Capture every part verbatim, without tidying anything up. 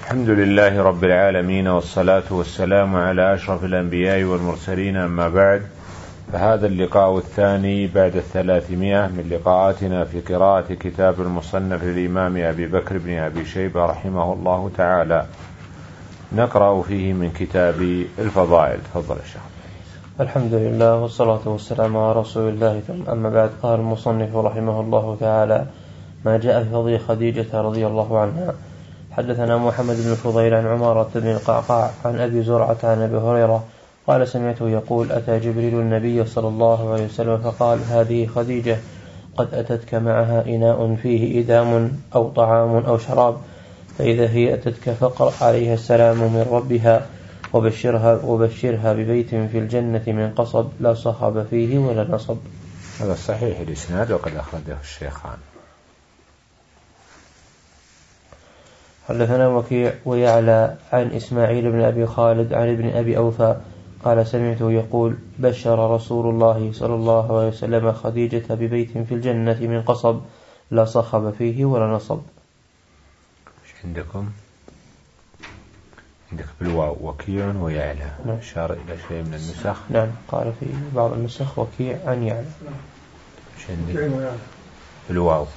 الحمد لله رب العالمين، والصلاة والسلام على أشرف الأنبياء والمرسلين، أما بعد، فهذا اللقاء الثاني بعد الثلاثمائة من لقاءاتنا في قراءة كتاب المصنف للإمام أبي بكر بن أبي شيبة رحمه الله تعالى، نقرأ فيه من كتاب الفضائل. تفضل يا شيخ. الحمد لله والصلاة والسلام على رسول الله، ثم أما بعد. قال المصنف رحمه الله تعالى: ما جاء في فضل خديجة رضي الله عنها. حدثنا محمد بن فضيل عن عمارة بن القعقاع عن أبي زرعة عن أبي هريرة قال: سمعته يقول: أتى جبريل النبي صلى الله عليه وسلم فقال: هذه خديجة قد أتتك معها إناء فيه إدام أو طعام أو شراب، فإذا هي أتتك فقرأ عليها السلام من ربها وبشرها, وبشرها ببيت في الجنة من قصب لا صخب فيه ولا نصب. هذا صحيح الإسناد وقد أخرجه الشيخان. حدثنا وكيع ويعلى عن إسماعيل بن أبي خالد عن ابن أبي أوفى قال: سمعته يقول: بشر رسول الله صلى الله عليه وسلم خديجة ببيت في الجنة من قصب لا صخب فيه ولا نصب. ايش عندكم؟ عندك بالواو وكيع ويعلى. نعم. أشار إلى شيء من النسخ. نعم، قال في بعض النسخ وكيع عن يعلى. ايش عندك؟ بالواو.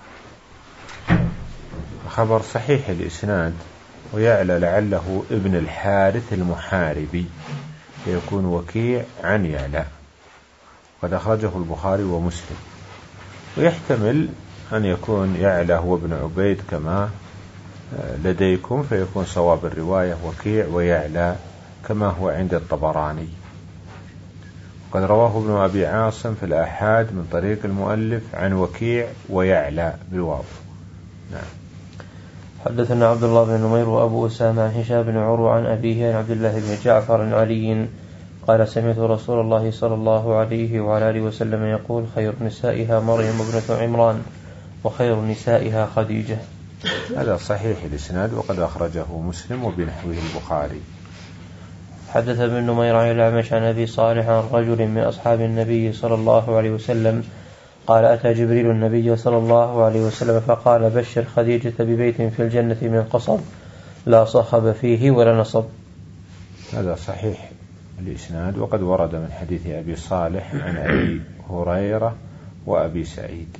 خبر صحيح الإسناد، ويعلى لعله ابن الحارث المحاربي، يكون وكيع عن يعلى، قد أخرجه البخاري ومسلم، ويحتمل أن يكون يعلى هو ابن عبيد كما لديكم، فيكون صواب الرواية وكيع ويعلى كما هو عند الطبراني. قد رواه ابن أبي عاصم في الآحاد من طريق المؤلف عن وكيع ويعلى بالواو. نعم. حدثنا عبد الله بن نمير وأبو أسامة عن هشام بن عروة عن أبيه عن عبد الله بن جعفر عن علي قال: سمعت رسول الله صلى الله عليه وعلى آله وسلم يقول: خير نسائها مريم ابنة عمران وخير نسائها خديجة. هذا صحيح الإسناد وقد أخرجه مسلم وبنحوه البخاري. حدث ابن نمير عن الأعمش عن أبي صالح عن رجل من أصحاب النبي صلى الله عليه وسلم قال: أتى جبريل النبي صلى الله عليه وسلم فقال: بشر خديجة ببيت في الجنة من قصب لا صخب فيه ولا نصب. هذا صحيح الإسناد وقد ورد من حديث أبي صالح عن أبي هريرة وأبي سعيد.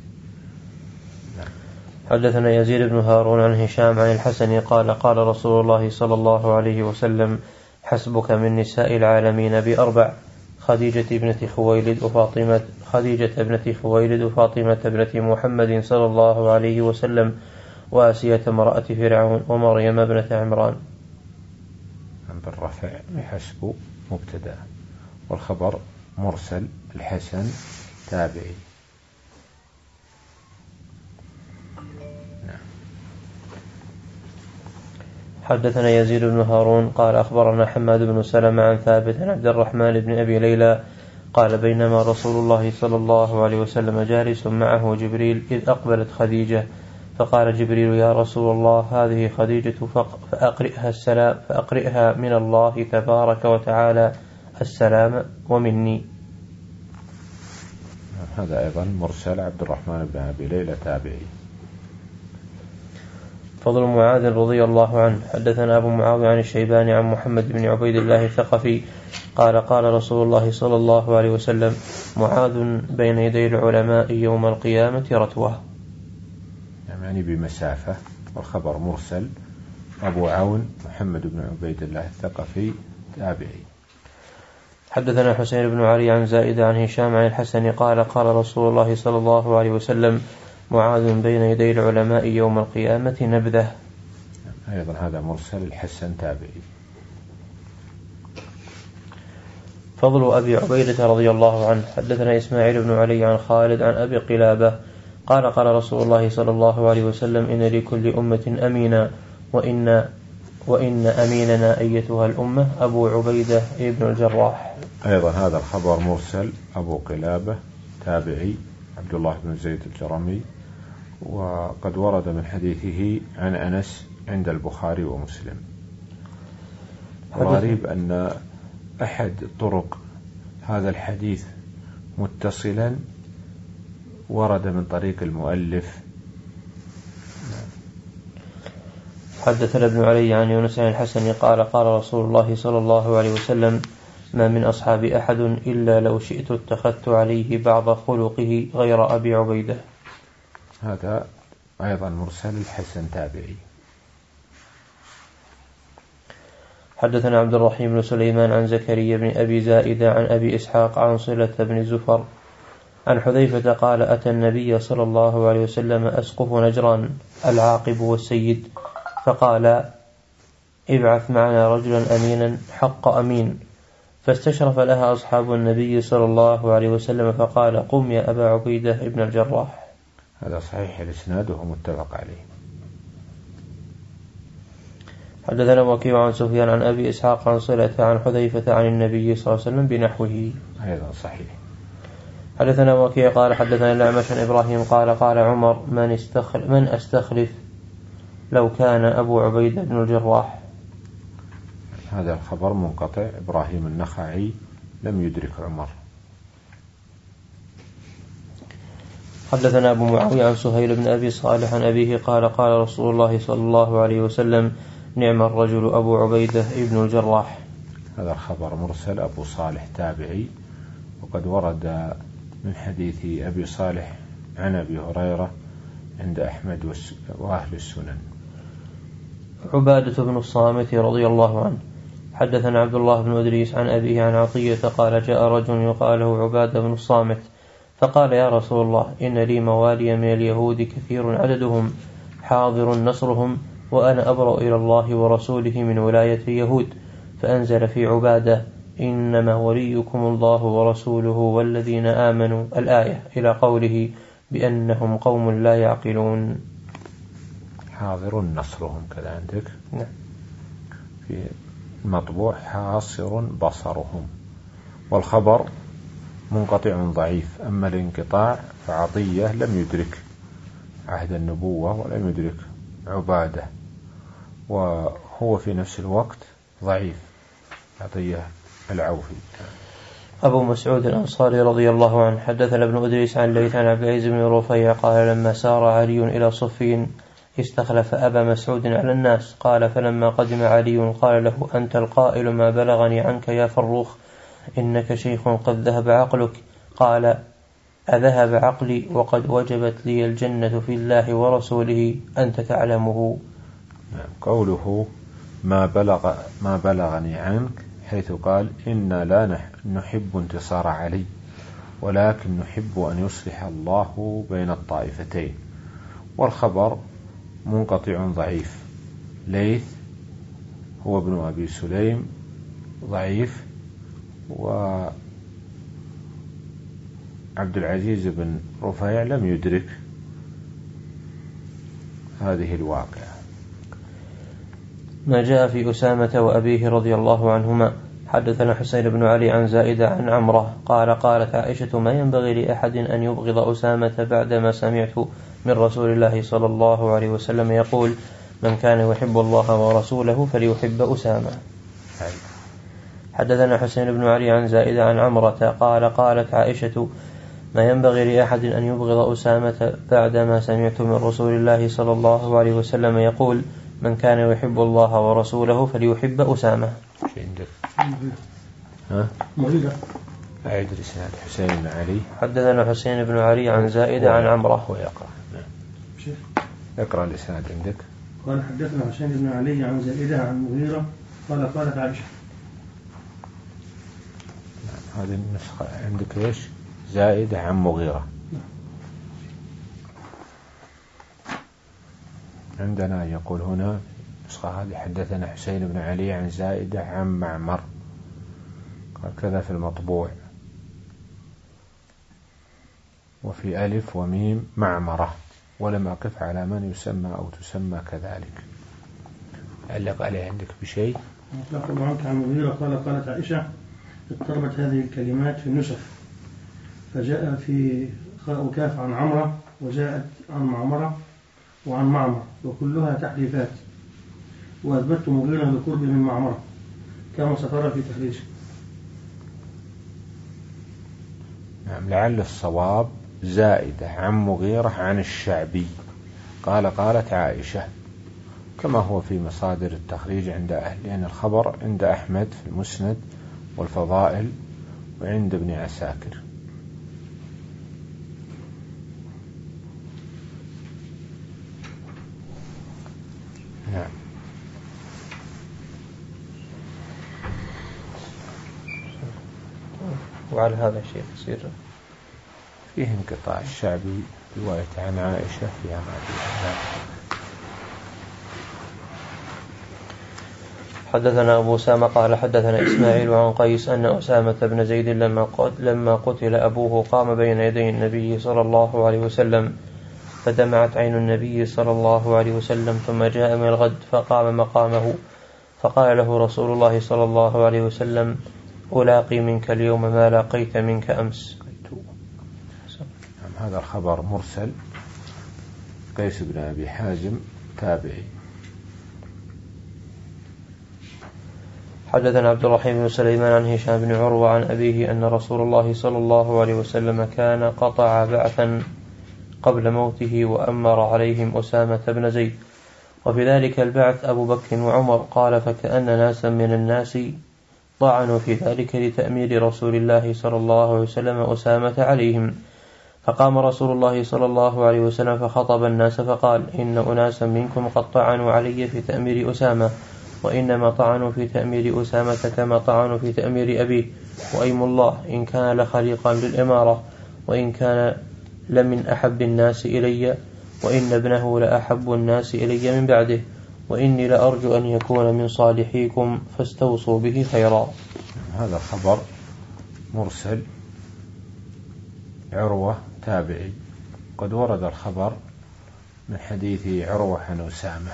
حدثنا يزيد بن هارون عن هشام عن الحسن قال: قال رسول الله صلى الله عليه وسلم: حسبك من نساء العالمين بأربع: خديجة ابنة خويلد وفاطمة خديجة ابنة خويلد وفاطمة ابنة محمد صلى الله عليه وسلم وآسية امرأة فرعون ومريم ابنة عمران. بالرفع حسب مبتدأ، والخبر مرسل، الحسن تابعي. حدثنا يزيد بن هارون قال: أخبرنا حماد بن سلمة عن ثابت عن عبد الرحمن بن أبي ليلى قال: بينما رسول الله صلى الله عليه وسلم جالس معه جبريل إذ أقبلت خديجة، فقال جبريل: يا رسول الله، هذه خديجة فأقرئها السلام فأقرئها من الله تبارك وتعالى السلام ومني. هذا أيضا مرسل، عبد الرحمن بن أبي ليلى تابعي. فضل معاذ رضي الله عنه. حدثنا أبو معاوية عن الشيباني عن محمد بن عبيد الله الثقفي قال: قال رسول الله صلى الله عليه وسلم: معاذ بين يدي العلماء يوم القيامة رتوة. يعني بمسافة، والخبر مرسل. أبو عون محمد بن عبيد الله الثقفي تابعي. حدثنا حسين بن علي عن زائدة عن هشام عن الحسن قال: قال رسول الله صلى الله عليه وسلم: معاذ بين يدي العلماء يوم القيامة نبذة. أيضا هذا مرسل، الحسن تابعي. فضل أبي عبيدة رضي الله عنه. حدثنا إسماعيل بن علي عن خالد عن أبي قلابة قال: قال رسول الله صلى الله عليه وسلم: إن لكل أمة أمينا، وإن, وإن أميننا أيتها الأمة أبو عبيدة ابن الجراح. أيضا هذا الخبر مرسل، أبو قلابة تابعي عبد الله بن زيد الجرمي، وقد ورد من حديثه عن أنس عند البخاري ومسلم. الغريب أن أحد طرق هذا الحديث متصلا ورد من طريق المؤلف حدثنا ابن علي عن يونس عن الحسن قال قال رسول الله صلى الله عليه وسلم ما من أصحاب أحد إلا لو شئت اتخذت عليه بعض خلقه غير أبي عبيدة. هذا أيضا مرسل الحسن تابعي. حدثنا عبد الرحيم بن سليمان عن زكريا بن أبي زائدة عن أبي إسحاق عن صلة بن زفر عن حذيفة قال أتى النبي صلى الله عليه وسلم أسقف نجران العاقب والسيد فقال ابعث معنا رجلا أمينا حق أمين، فاستشرف لها أصحاب النبي صلى الله عليه وسلم فقال قم يا أبا عبيدة ابن الجراح. هذا صحيح الإسناد وهو متفق عليه. حدثنا وكيع عن سفيان عن أبي إسحاق عن صلة عن حذيفة عن النبي صلى الله عليه وسلم بنحوه أيضا صحيح. حدثنا وكيع قال حدثنا الأعمش عن إبراهيم قال قال عمر من, استخل من أستخلف لو كان أبو عبيدة بن الجراح. هذا الخبر منقطع، إبراهيم النخعي لم يدرك عمر. حدثنا أبو معاوية عن سهيل بن أبي صالح عن أبيه قال قال رسول الله صلى الله عليه وسلم نعم الرجل أبو عبيدة ابن الجراح. هذا الخبر مرسل، أبو صالح تابعي، وقد ورد من حديث أبي صالح عن أبي هريرة عند أحمد وأهل السنن. عبادة بن الصامت رضي الله عنه حدثنا عبد الله بن إدريس عن أبيه عن عطية قال جاء رجل يقال له عبادة بن الصامت فقال يا رسول الله إن لي موالي من اليهود كثير عددهم حاضر نصرهم وأنا أبرأ إلى الله ورسوله من ولاية اليهود، فأنزل في عبادة إنما وليكم الله ورسوله والذين آمنوا الآية إلى قوله بأنهم قوم لا يعقلون. حاضر نصرهم كذا عندك؟ نعم. في المطبوع حاصر بصرهم، والخبر منقطع ضعيف. أما الانقطاع فعطية لم يدرك عهد النبوة ولم يدرك عبادة، وهو في نفس الوقت ضعيف عطية العوفي. أبو مسعود الأنصاري رضي الله عنه حدثنا ابن إدريس عن ليث عن عبد العزيز بن رفيع قال لما سار علي إلى صفين استخلف أبا مسعود على الناس قال فلما قدم علي قال له أنت القائل ما بلغني عنك يا فروخ إنك شيخ قد ذهب عقلك. قال أذهب عقلي وقد وجبت لي الجنة في الله ورسوله أنت تعلمه. قوله ما بلغ ما بلغني عنك حيث قال إنا لا نحب انتصار علي ولكن نحب أن يصلح الله بين الطائفتين، والخبر منقطع ضعيف. ليث هو ابن أبي سليم ضعيف، وعبد العزيز بن رفيع لم يدرك هذه الواقعة. ما جاء في أسامة وأبيه رضي الله عنهما حدثنا حسين بن علي عن زائدة عن عمره قال قالت عائشة ما ينبغي لأحد أن يبغض أسامة بعدما سمعت من رسول الله صلى الله عليه وسلم يقول من كان يحب الله ورسوله فليحب أسامة. حدثنا حسين بن علي عن زائدة عن عمرة قال قالت عائشة ما ينبغي لأحد أن يبغض أسامة بعدما سمعت من رسول الله صلى الله عليه وسلم يقول من كان يحب الله ورسوله فليحب أسامة. ها؟ مغيرة. أعيد رسالة حسين بن علي. حدثنا حسين بن علي عن زائدة عن عمرة. هو يقرأ. نعم. اقرأ الإسناد عندك. قال حدثنا حسين بن علي عن زائدة عن مغيرة قال قالت عائشة. نعم. هذه النسخة عندك إيش؟ زائدة عن مغيرة. نعم. عندنا يقول هنا النسخة هذه حدثنا حسين بن علي عن زائدة عن معمر، كذا في المطبوع، وفي ألف وميم معمرة، ولم أقف على من يسمى أو تسمى كذلك. علق عليه عندك بشيء؟ أطلق عنك عن مغيرة قال قالت عائشة اضطربت هذه الكلمات في النسخ فجاء في خاء وكاف عن عمرة وجاءت عن معمرة وعن معمر وكلها تحريفات، وأثبت مغيرة بقرب من معمرة كما سترى في تخريجه. نعم. لعل الصواب زائدة عن مغيرة عن الشعبي قال قالت عائشة، كما هو في مصادر التخريج عند أهل، لأن يعني الخبر عند أحمد في المسند والفضائل وعند ابن عساكر. نعم. وعلى هذا الشيء يصير فيه انقطاع. الشعبي رواية عن عائشة فيها ما فيها. حدثنا أبو أسامة قال حدثنا إسماعيل عن قيس أن أسامة بن زيد لما قتل أبوه قام بين يدي النبي صلى الله عليه وسلم فدمعت عين النبي صلى الله عليه وسلم، ثم جاء من الغد فقام مقامه فقال له رسول الله صلى الله عليه وسلم: ألاقي منك اليوم ما لاقيت منك أمس. هذا الخبر مرسل. قيس بن أبي حازم تابعي. حدثنا عبد الرحيم بن سليمان عن هشام بن عروة عن أبيه أن رسول الله صلى الله عليه وسلم كان قطع بعثا قبل موته وأمر عليهم أسامة بن زيد، وفي ذلك البعث أبو بكر وعمر. قال: فكأن ناسا من الناس طعنوا في ذلك لتأمير رسول الله صلى الله عليه وسلم أسامة عليهم، فقام رسول الله صلى الله عليه وسلم فخطب الناس فقال: إن أناسا منكم قد طعنوا علي في تأمير أسامة، وإنما طعنوا في تأمير أسامة كما طعنوا في تأمير أبيه، وأيم الله إن كان لخليقا للإمارة، وإن كان لمن أحب الناس إلي، وإن ابنه لأحب الناس إلي من بعده، وإني لأرجو أن يكون من صالحيكم فاستوصوا به خيرا. هذا الخبر مرسل. عروة تابعي. قد ورد الخبر من حديث عروة عن أسامة.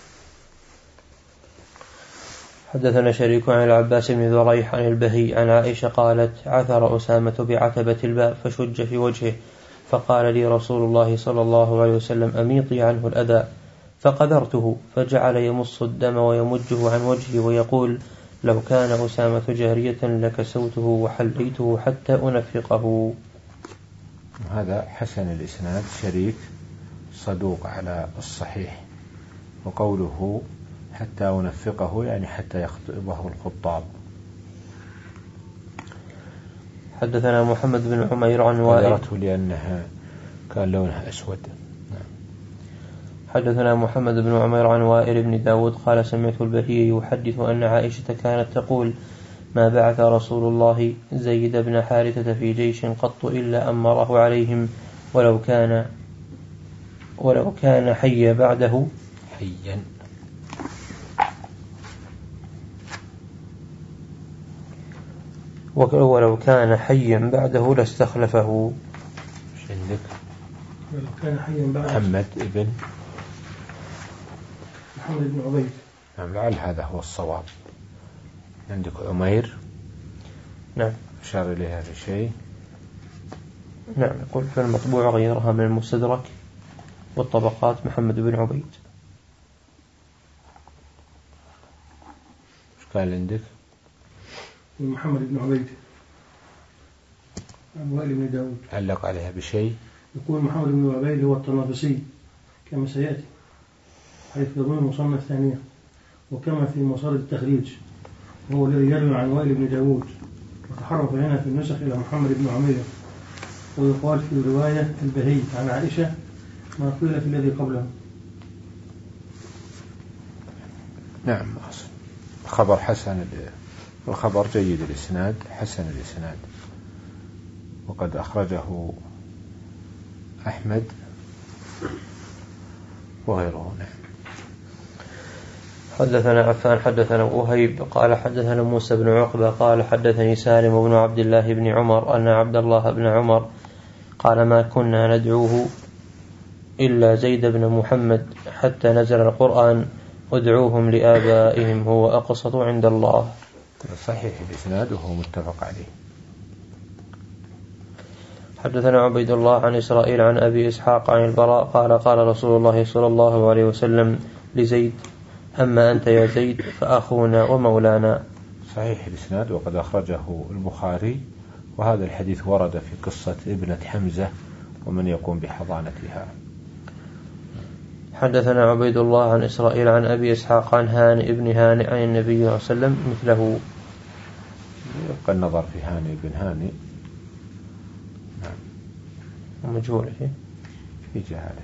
حدثنا شريك عن العباس بن ذريح عن البهي عن عائشة قالت: عثر أسامة بعتبة الباب فشج في وجهه، فقال لي رسول الله صلى الله عليه وسلم: أميطي عنه الأذى، فقدرته، فجعل يمص الدم ويمجه عن وجهه ويقول: لو كان أسامة جارية لكسوته وحليته حتى أنفقه. هذا حسن الإسناد. شريك صدوق على الصحيح، وقوله حتى أنفقه يعني حتى يخطئه الخطاب. حدثنا محمد بن عمير عن وائل لأنها كان لونها أسود. حدثنا محمد بن عمير عن وائل بن داود قال: سمعت البهي يحدث أن عائشة كانت تقول: ما بعث رسول الله زيد بن حارثة في جيش قط إلا أمره عليهم، ولو كان ولو كان حي بعده حيا ولو كان حيا بعده لاستخلفه. عندك ولو كان حيا بعده محمد ابن محمد بن عبيد. نعم، لعل هذا هو الصواب. عندك عمير. نعم. أشار إليها في شيء. نعم. يقول في المطبوع غيرها من المستدرك والطبقات محمد بن عبيد. إيش قال عندك؟ محمد بن عبيد عن وائل بن داود. علق عليها بشيء. يقول محمد بن عبيد هو الطنافسي كما سيأتي، حيث يظن المصنف ثانية، وكما في مصادر التخريج، هو الذي يروي عن وائل بن داود، وتحرف هنا في النسخ إلى محمد بن عمير، ويقال في رواية البهي عن عائشة ما قيل في الذي قبله. نعم. خبر حسن، الخبر جيد الإسناد، حسن الإسناد، وقد أخرجه أحمد وغيره. نعم. حدثنا عفان حدثنا وهيب قال حدثنا موسى بن عقبة قال حدثني سالم بن عبد الله بن عمر أن عبد الله بن عمر قال: ما كنا ندعوه إلا زيد بن محمد حتى نزل القرآن: ادعوهم لآبائهم هو أقسط عند الله. صحيح الإسناد وهو متفق عليه. حدثنا عبيد الله عن إسرائيل عن أبي إسحاق عن البراء قال: قال رسول الله صلى الله عليه وسلم لزيد: أما أنت يا زيد فأخونا ومولانا. صحيح الإسناد، وقد أخرجه البخاري، وهذا الحديث ورد في قصة ابنة حمزة ومن يقوم بحضانتها. حدثنا عبيد الله عن إسرائيل عن أبي إسحاق عن هانئ ابن هانئ عن النبي صلى الله عليه وسلم مثله. يبقى النظر في هانئ بن هانئ. نعم. مجهول فيه في جهاله.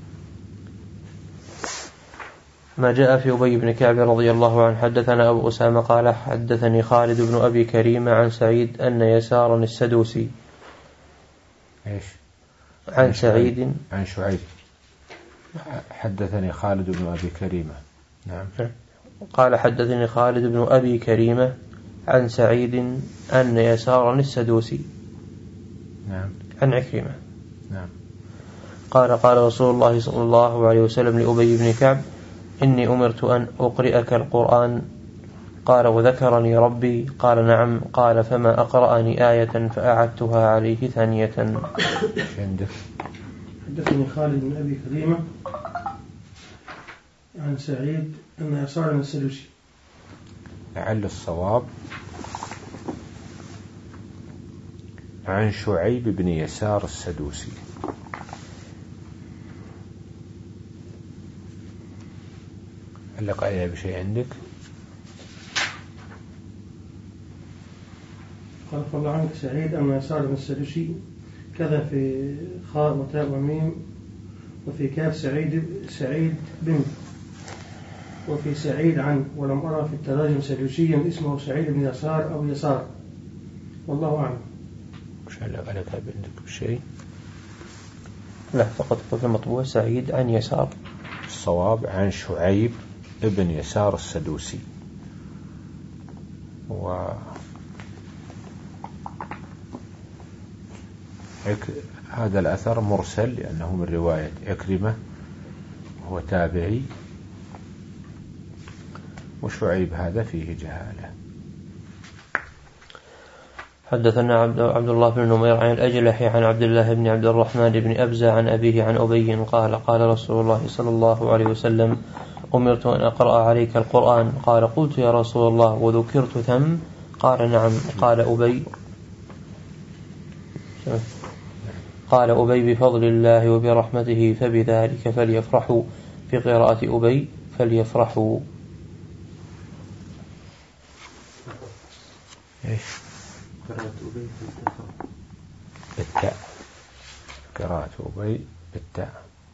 ما جاء في أبي بن كعب رضي الله عنه. حدثنا أبو أسامة قال حدثني خالد بن أبي كريمة عن سعيد أن يسارا السدوسي إيش؟ عن, عن سعيد عن شعيب. حدثني خالد بن أبي كريمة. نعم. قال حدثني خالد بن أبي كريمة عن سعيد أن يسارا السدوسي. نعم. عن عكرمة. نعم. قال قال رسول الله صلى الله عليه وسلم لأبي بن كعب إني أمرت أن أقرئك القرآن. قال وذكرني ربي. قال نعم. قال فما أقرأني آية فأعدتها عليه ثانية. عندك. حدثني خالد بن أبي كريمة عن سعيد أن يسار السدوسي. لعل الصواب عن شعيب بن يسار السدوسي. علق عليها بشيء عندك؟ قال الله عنك سعيد أن يسار السدوسي كذا في خاء وتاء وميم وفي كاف سعيد سعيد بن وفي سعيد عن ولم أرى في التراجم سدوسيا اسمه سعيد بن يسار أو يسار والله أعلم. مش علق عليك عندك بشيء؟ لا فقط في المطبوع سعيد عن يسار. الصواب عن شعيب ابن يسار السدوسي. و هذا الأثر مرسل لأنه من رواية عكرمة وهو تابعي وشعيب هذا فيه جهالة. حدثنا عبد الله بن نمير عن الأجلح عن عبد الله بن عبد الرحمن بن أبزة عن أبيه عن أبي قال قال رسول الله صلى الله عليه وسلم أمرت أن أقرأ عليك القرآن. قال قلت يا رسول الله وذكرت ثم؟ قال نعم. قال أبي قال أبي بفضل الله وبرحمته فبذلك فليفرحوا. في قراءة أبي فليفرحوا. إيش؟ قراءة أبي بالتاء. قراءة أبي بالتاء.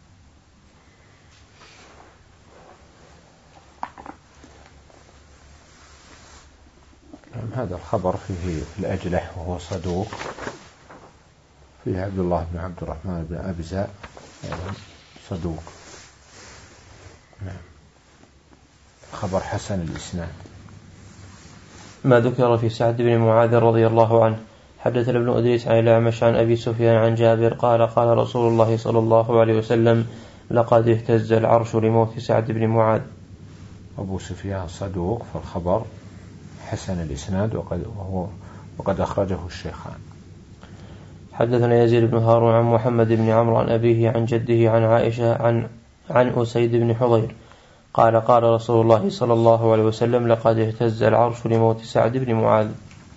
هذا الخبر فيه الأجلح وهو صدوق. فيه عبد الله بن عبد الرحمن بن أبزة صدوق. نعم. خبر حسن الإسناد. ما ذكر في سعد بن معاذ رضي الله عنه. حدثنا ابن أدريس عن الأعمش عن أبي سفيان عن جابر قال قال رسول الله صلى الله عليه وسلم لقد اهتز العرش لموت سعد بن معاذ. أبو سفيان صدوق فالخبر حسن الإسناد وقد, وهو وقد أخرجه الشيخان. حدثنا يزيد بن هارون عن محمد بن عمرو عن أبيه عن جده عن عائشة عن عن أسيد بن حضير قال قال رسول الله صلى الله عليه وسلم لقد اهتز العرش لموت سعد بن معاذ.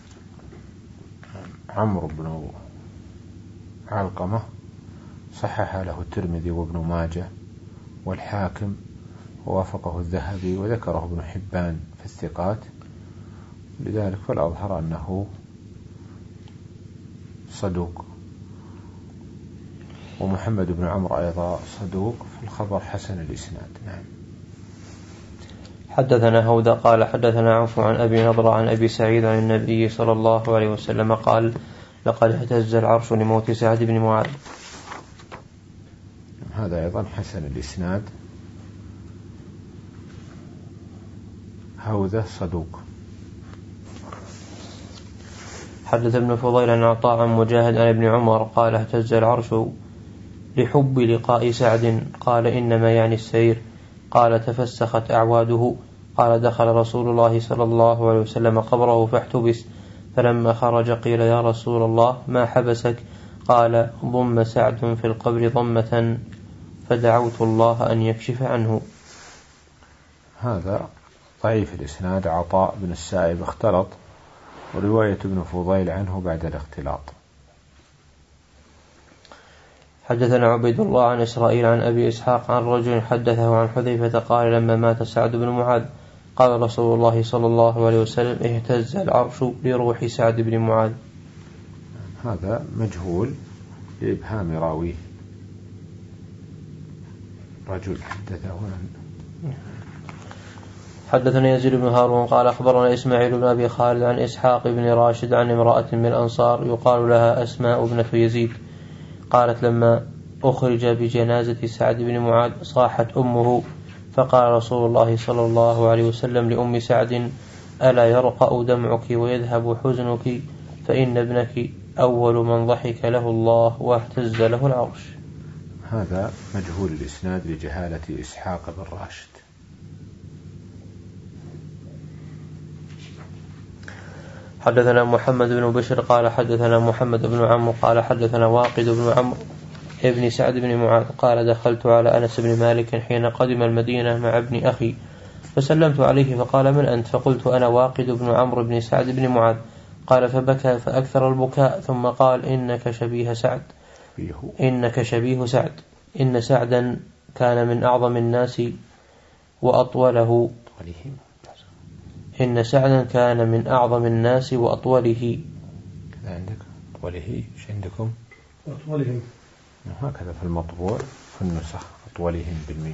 عمرو بن علقمة صحح له الترمذي وابن ماجه والحاكم ووافقه الذهبي وذكره ابن حبان في الثقات. لذلك فالأظهر أنه صدوق. ومحمد بن عمرو أيضا صدوق في الخبر حسن الإسناد. نعم. حدثنا هودا قال حدثنا عوف عن أبي نضرة عن أبي سعيد عن النبي صلى الله عليه وسلم قال لقد اهتز العرش لموت سعد بن معاذ. هذا أيضا حسن الإسناد. هوذا صدوق. حدث ابن فضيل عن عطاء عن مجاهد عن ابن عمر قال اهتز العرش لحب لقاء سعد. قال إنما يعني السير. قال تفسخت أعواده. قال دخل رسول الله صلى الله عليه وسلم قبره فاحتبس فلما خرج قيل يا رسول الله ما حبسك؟ قال ضم سعد في القبر ضمة فدعوت الله أن يكشف عنه. هذا ضعيف الإسناد. عطاء بن السائب اختلط ورواية ابن فضيل عنه بعد الاختلاط. حدثنا عبيد الله عن إسرائيل عن أبي إسحاق عن رجل حدثه عن حذيفة قال لما مات سعد بن معاذ قال رسول الله صلى الله عليه وسلم اهتز العرش لروح سعد بن معاذ. هذا مجهول لإبهام راويه، رجل حدثه عن. حدثنا يزيد بن هارون قال أخبرنا إسماعيل بن أبي خالد عن إسحاق بن راشد عن امرأة من الأنصار يقال لها أسماء ابنة يزيد قالت لما أخرج بجنازة سعد بن معاذ صاحت أمه فقال رسول الله صلى الله عليه وسلم لأم سعد ألا يرقأ دمعك ويذهب حزنك فإن ابنك أول من ضحك له الله واهتز له العرش. هذا مجهول الإسناد لجهالة إسحاق بن راشد. حدثنا محمد بن بشر قال حدثنا محمد بن عمرو قال حدثنا واقد بن عمرو ابن سعد بن معاذ قال دخلت على أنس بن مالك حين قدم المدينة مع ابن أخي فسلمت عليه فقال من أنت؟ فقلت أنا واقد بن عمرو بن سعد بن معاذ. قال فبكى فأكثر البكاء ثم قال إنك شبيه سعد إنك شبيه سعد إن سعدا كان من أعظم الناس وأطوله إن سعدا كان من أعظم الناس وأطوله. كذا عندك أطوله إيش عندكم؟ أطولهم هكذا في المطبوع في النسخ أطولهم بالميم.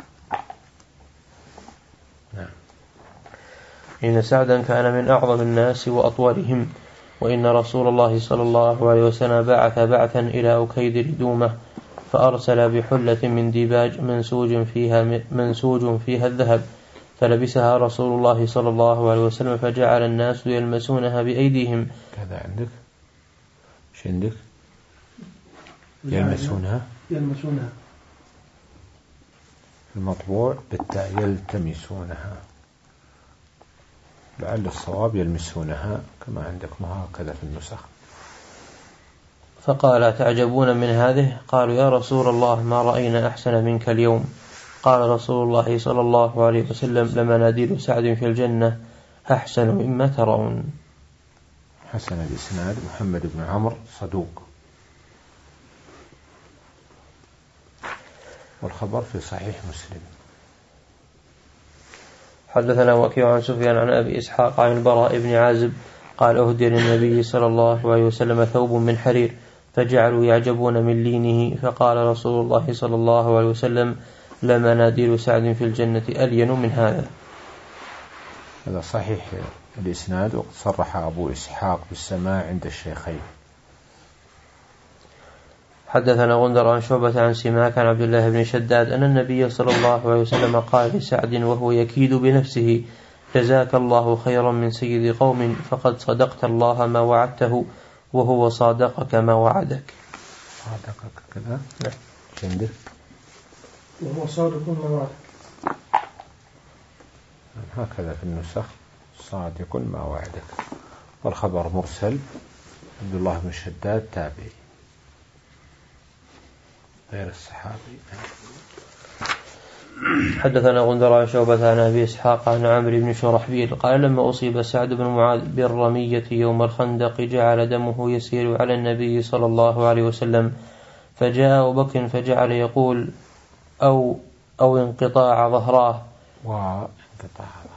نعم. إن سعدا كان من أعظم الناس وأطولهم وإن رسول الله صلى الله عليه وسلم بعث بعثا إلى أكيد ردومة فأرسل بحلة من ديباج منسوج فيها, منسوج فيها الذهب فلبسها رسول الله صلى الله عليه وسلم فجعل الناس يلمسونها بأيديهم. هذا عندك إيش عندك؟ يلمسونها يلمسونها المطبوع بالتاء يلتمسونها، لعل الصواب يلمسونها كما عندكم هكذا في النسخ. فقال تعجبون من هذه؟ قالوا يا رسول الله ما رأينا أحسن منك اليوم. قال رسول الله صلى الله عليه وسلم لمناديل سعد في الجنة أحسن مما ترون. حسن الإسناد. محمد بن عمرو صدوق والخبر في صحيح مسلم. حدثنا وكيع عن سفيان عن أبي إسحاق عن البراء بن عازب قال أهدي للنبي صلى الله عليه وسلم ثوب من حرير فجعلوا يعجبون من لينه فقال رسول الله صلى الله عليه وسلم لمناديل سعد في الجنة ألين من هذا. هذا صحيح الإسناد وقد صرح أبو إسحاق بالسماع عند الشيخين. حدثنا غندر عن شعبة عن سماك عن عبد الله بن شداد أن النبي صلى الله عليه وسلم قال لسعد وهو يكيد بنفسه جزاك الله خيرا من سيد قوم فقد صدقت الله ما وعدته وهو صادقك ما وعدك. صادقك كذا نعم. شندر وهو صادق ما وعدك هكذا في النسخ صادق ما وعدك. والخبر مرسل عبد الله بن شداد تابعي غير الصحابي. حدثنا غندر عن شعبة عن أبي إسحاق عن عامر بن شرحبيل قال لما أصيب سعد بن معاذ بالرمية يوم الخندق جعل دمه يسير على النبي صلى الله عليه وسلم فجاء أبو بكر فجعل يقول أو أو انقطاع ظهراه وانقطاع ظهره.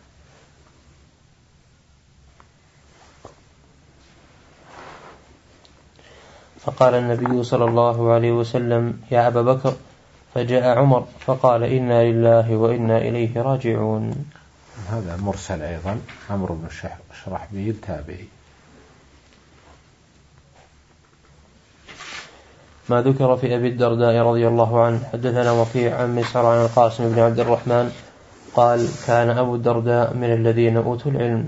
فقال النبي صلى الله عليه وسلم يا أبا بكر فجاء عمر فقال إنا لله وإنا إليه راجعون. هذا مرسل أيضا عمرو بن شرحبيل تابعي. ما ذكر في أبي الدرداء رضي الله عنه. حدثنا وكيع عن مسعر عن القاسم بن عبد الرحمن قال كان أبو الدرداء من الذين أوتوا العلم.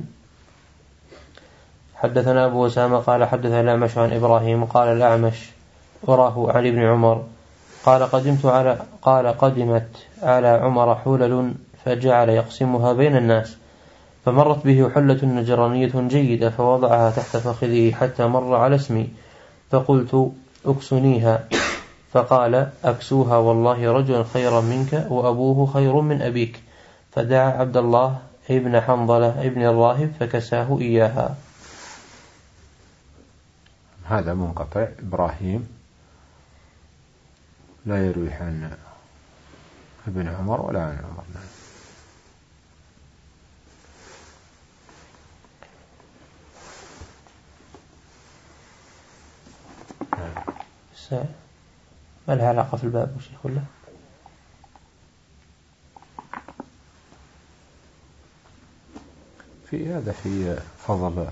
حدثنا أبو أسامة قال حدثنا الأعمش عن إبراهيم قال الأعمش وراه عن ابن عمر قال قدمت على قال قدمت على عمر حلل فجعل يقسمها بين الناس فمرت به حلة نجرانية جيدة فوضعها تحت فخذه حتى مر على اسمي فقلت اكسنيها فقال أكسوها والله رجل خيرا منك وأبوه خير من أبيك فدعا عبد الله ابن حنظلة ابن الراهب فكساه إياها. هذا منقطع. إبراهيم لا يروي عن ابن عمر ولا عن عمر. نعم. ما لها علاقة في الباب وشيخ ولا؟ في هذا في فضل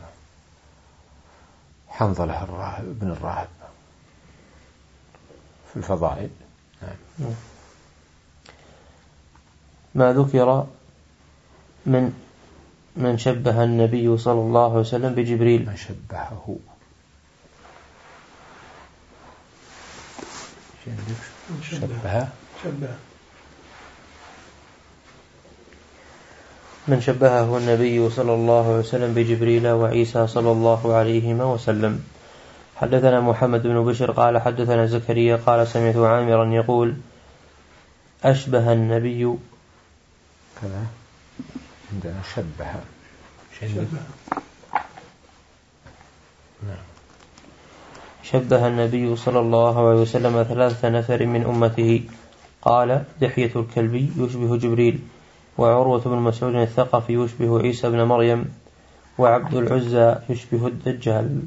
حنظلة الراهب ابن الراهب في الفضائل. نعم. ما ذكر من من شبه النبي صلى الله عليه وسلم بجبريل. من شبهه شبه شبه من شبهه النبي صلى الله عليه وسلم بجبريل وعيسى صلى الله عليه وسلم. حدثنا محمد بن بشر قال حدثنا زكريا قال سمعت عامرا يقول أشبه النبي كذا عندنا شبه شبه شبه النبي صلى الله عليه وسلم ثلاثة نفر من أمته. قال دحية الكلبي يشبه جبريل، وعروة بن مسعود الثقفي يشبه عيسى بن مريم، وعبد العزى يشبه الدجال.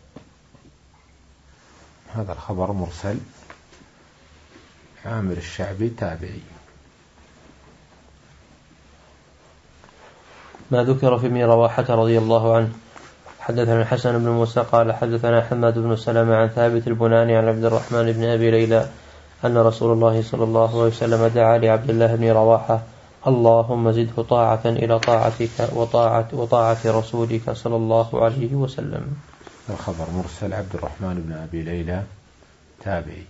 هذا الخبر مرسل. عامر الشعبي تابعي. ما ذكر في ابن رواحة رضي الله عنه. حدثنا الحسن بن موسى قال حدثنا حماد بن سلمة عن ثابت البناني عن عبد الرحمن بن أبي ليلى أن رسول الله صلى الله عليه وسلم دعا لعبد الله بن رواحة اللهم زده طاعة إلى طاعتك وطاعة, وطاعة رسولك صلى الله عليه وسلم. الخبر مرسل. عبد الرحمن بن أبي ليلى تابعي.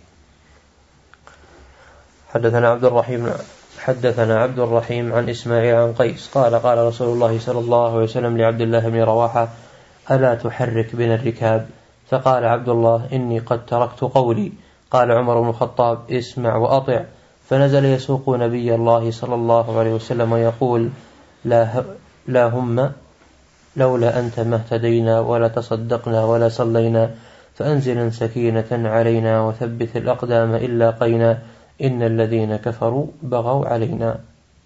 حدثنا عبد الرحيم حدثنا عبد الرحيم عن إسماعيل عن قيس قال قال رسول الله صلى الله عليه وسلم لعبد الله بن رواحة ألا تحرك بنا الركاب؟ فقال عبد الله إني قد تركت قولي. قال عمر بن الخطاب اسمع وأطع. فنزل يسوق نبي الله صلى الله عليه وسلم ويقول لا, لا هم لولا أنت ما اهتدينا ولا تصدقنا ولا صلينا، فأنزلا سكينة علينا وثبت الأقدام إلا قينا إن الذين كفروا بغوا علينا.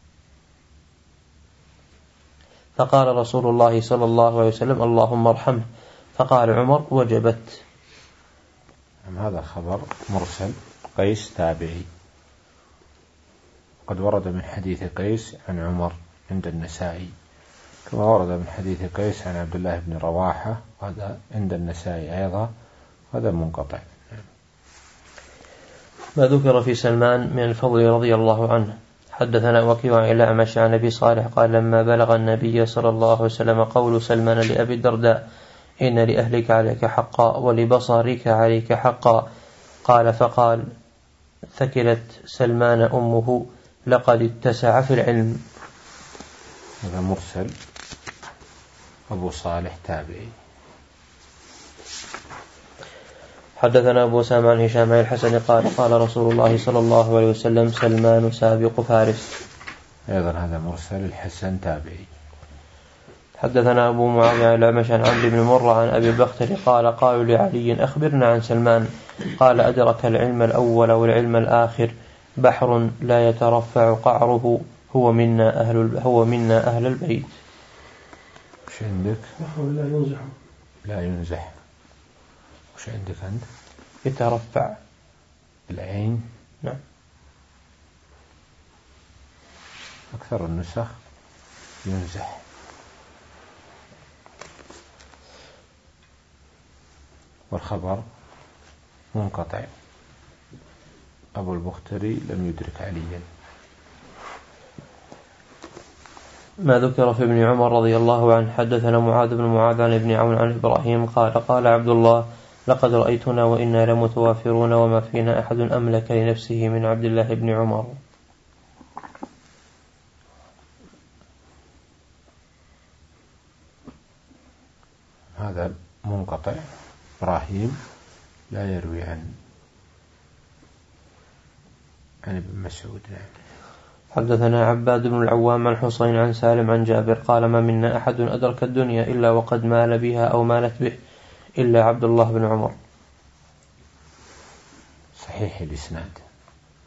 فقال رسول الله صلى الله عليه وسلم اللهم ارحمه. فقال عمر وجبت. هذا خبر مرسل. قيس تابعي. قد ورد من حديث قيس عن عمر عند النسائي، كما ورد من حديث قيس عن عبد الله بن رواحة وهذا عند النسائي أيضا، هذا منقطع. ما ذكر في سلمان من الفضل رضي الله عنه. حدثنا وكيع عن الأعمش عن أبي صالح قال لما بلغ النبي صلى الله عليه وسلم قول سلمان لأبي الدرداء إن لأهلك عليك حقا ولبصرك عليك حقا، قال فقال ثكلت سلمان أمه لقد اتسع في العلم. هذا مرسل. أبو صالح تابعي. حدثنا أبو سامع عن هشام عن الحسن قال قال رسول الله صلى الله عليه وسلم سلمان سابق فارس. أيضا هذا مرسل. الحسن تابعي. حدثنا أبو معاوية عن الأعمش عن عبد بن مرة عن أبي البختري قال قالوا لعلي أخبرنا عن سلمان، قال أدرك العلم الأول والعلم الآخر، بحر لا يترفع قعره، هو منا أهل هو منا أهل البيت. وش عندك؟ بحر لا ينزح. لا ينزح. وش عندك أنت؟ يترفع. العين. نعم. أكثر النسخ ينزح. والخبر منقطع. أبو البختري لم يدرك عليا. ما ذكر في ابن عمر رضي الله عنه. حدثنا معاذ بن معاذ عن ابن عون عن إبراهيم قال قال عبد الله لقد رأيتنا وإنا لمتوافرون وما فينا أحد أملك لنفسه من عبد الله بن عمر. هذا منقطع. إبراهيم لا يروي عن عن ابن مسعود. حدثنا عباد بن العوام عن حسين عن سالم عن جابر قال ما منا أحد أدرك الدنيا إلا وقد مال بها أو مالت به إلا عبد الله بن عمر. صحيح الإسناد.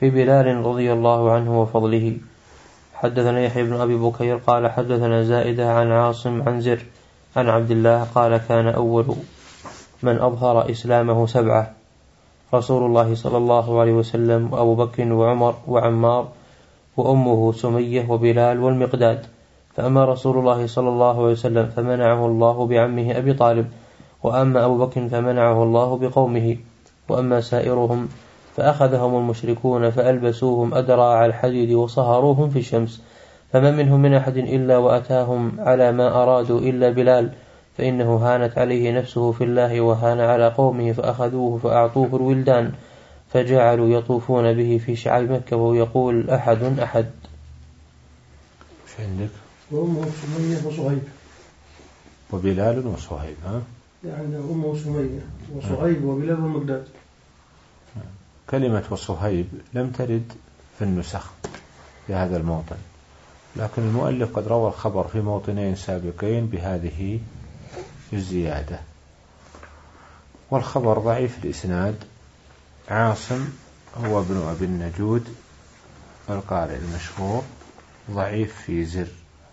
في بلال رضي الله عنه وفضله. حدثنا يحيى بن أبي بكير قال حدثنا زائدة عن عاصم عن زر عن عبد الله قال كان أول من أظهر إسلامه سبعة: رسول الله صلى الله عليه وسلم وأبو بكر وعمر وعمار وأمه سمية وبلال والمقداد. فأما رسول الله صلى الله عليه وسلم فمنعه الله بعمه أبي طالب، وأما أبو بكر فمنعه الله بقومه، وأما سائرهم فأخذهم المشركون فألبسوهم أدراع الحديد وصهروهم في الشمس، فما منهم من أحد إلا وأتاهم على ما أرادوا إلا بلال، فإنه هانت عليه نفسه في الله وهان على قومه فأخذوه فأعطوه الولدان، فجعلوا يطوفون به في شعاب مكة ويقول أحد أحد. مش عندك؟ وأمه سمية وصهيب وبلال وصهيب. ها؟ يعني أمه سمية وصهيب وبلال والمقداد. كلمة وصهيب لم ترد في النسخ في هذا الموطن، لكن المؤلف قد روى الخبر في موطنين سابقين بهذه الزيادة، والخبر ضعيف الإسناد. عاصم هو ابن أبي النجود القارئ المشهور، ضعيف في زر.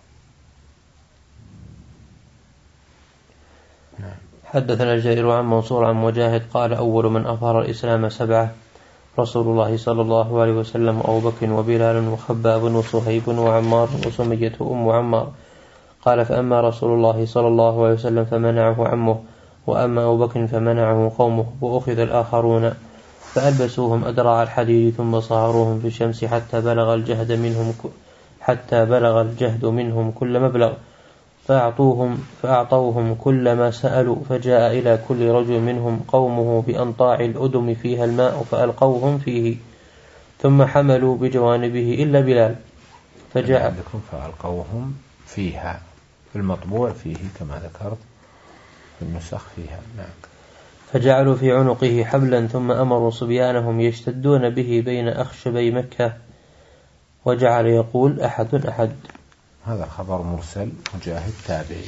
نعم. حدثنا الجرير عن منصور عن مجاهد قال أول من أظهر الإسلام سبعة: رسول الله صلى الله عليه وسلم وأبو بكر وبلال وخباب وصهيب وعمار وسمية أم عمار. قال فأما رسول الله صلى الله عليه وسلم فمنعه عمه، وأما أبو بكر فمنعه قومه، وأخذ الآخرون فألبسوهم أدراع الحديد ثم صهروهم في الشمس حتى بلغ الجهد منهم حتى بلغ الجهد منهم كل مبلغ، فأعطوهم فأعطوهم كل ما سألوا، فجاء إلى كل رجل منهم قومه بأنطاع الأدم فيها الماء فألقوهم فيه، ثم حملوا بجوانبه إلا بلال فجاء لكم فألقوهم فيها، في المطبوع فيه كما ذكرت، في النسخ فيها. نعم. فجعلوا في عنقه حبلا، ثم أمروا صبيانهم يشتدون به بين أخشبي مكة، وجعل يقول أحد أحد. هذا خبر مرسل مجاهد تابعي.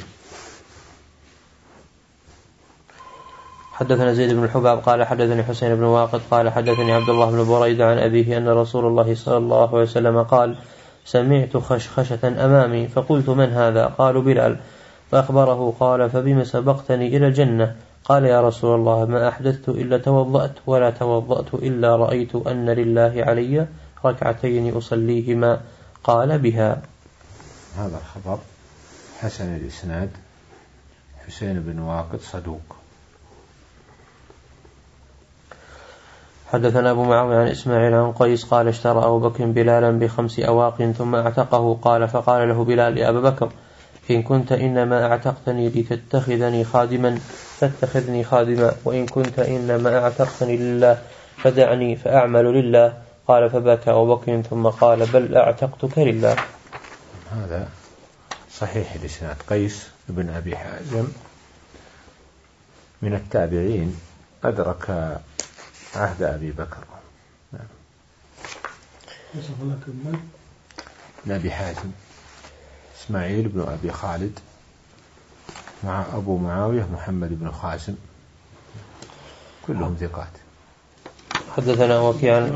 حدثنا زيد بن الحباب قال حدثني حسين بن واقد قال حدثني عبد الله بن بريدة عن أبيه أن رسول الله صلى الله عليه وسلم قال سمعت خشخشة أمامي فقلت من هذا؟ قالوا بلال، فأخبره قال فبما سبقتني إلى الجنة؟ قال يا رسول الله ما أحدثت إلا توضأت، ولا توضأت إلا رأيت أن لله علي ركعتين أصليهما. قال بها. هذا الخبر حسن الإسناد، حسين بن واقد صدوق. حدثنا أبو معاوية عن إسماعيل عن قيس قال اشترى أبو بكر بلالا بخمس أواق ثم اعتقه. قال فقال له بلال يا أبا بكر إن كنت إنما اعتقتني لتتخذني خادما فاتخذني خادما، وإن كنت إنما اعتقتني لله فدعني فأعمل لله. قال فبكى أبو بكر ثم قال بل اعتقتك لله. هذا صحيح الإسناد. قيس بن أبي حازم من التابعين، أدرك عهد أبي بكر. نعم. أبي حازم إسماعيل بن أبي خالد مع أبو معاوية محمد بن خازم، كلهم ثقات. حدثنا وكيعا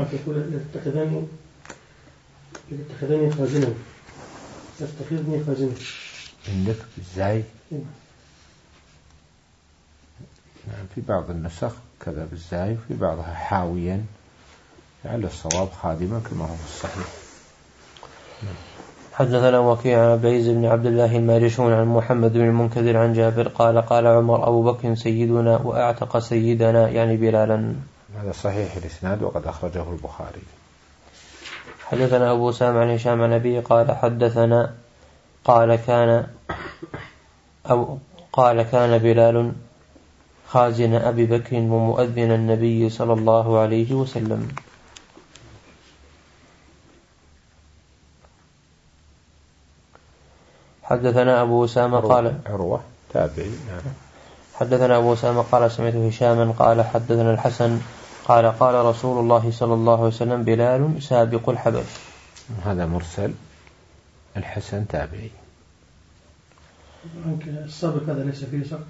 اتخذني خازنا اتخذني خازنا عندك بالزاي. نعم. في بعض النسخ كذا بالزاي، في بعضها حاويا، لعل الصواب خادما كما هو في الصحيح. حدثنا وكيع عن عبد العزيز بن عبد الله الماجشون عن محمد بن المنكدر عن جابر قال قال عمر أبو بكر سيدنا وأعتق سيدنا يعني بلالا. هذا صحيح الإسناد وقد أخرجه البخاري. حدثنا أبو سامع عن هشام عن أبيه قال حدثنا قال كان أو قال كان بلال خازن أبي بكر ومؤذن النبي صلى الله عليه وسلم. حدثنا أبو أسامة قال عروة تابعي. حدثنا أبو أسامة قال سمعت هشاما قال حدثنا الحسن قال قال رسول الله صلى الله عليه وسلم بلال سابق الحبش. هذا مرسل. الحسن تابعي. السابق هذا ليس فيه سقط.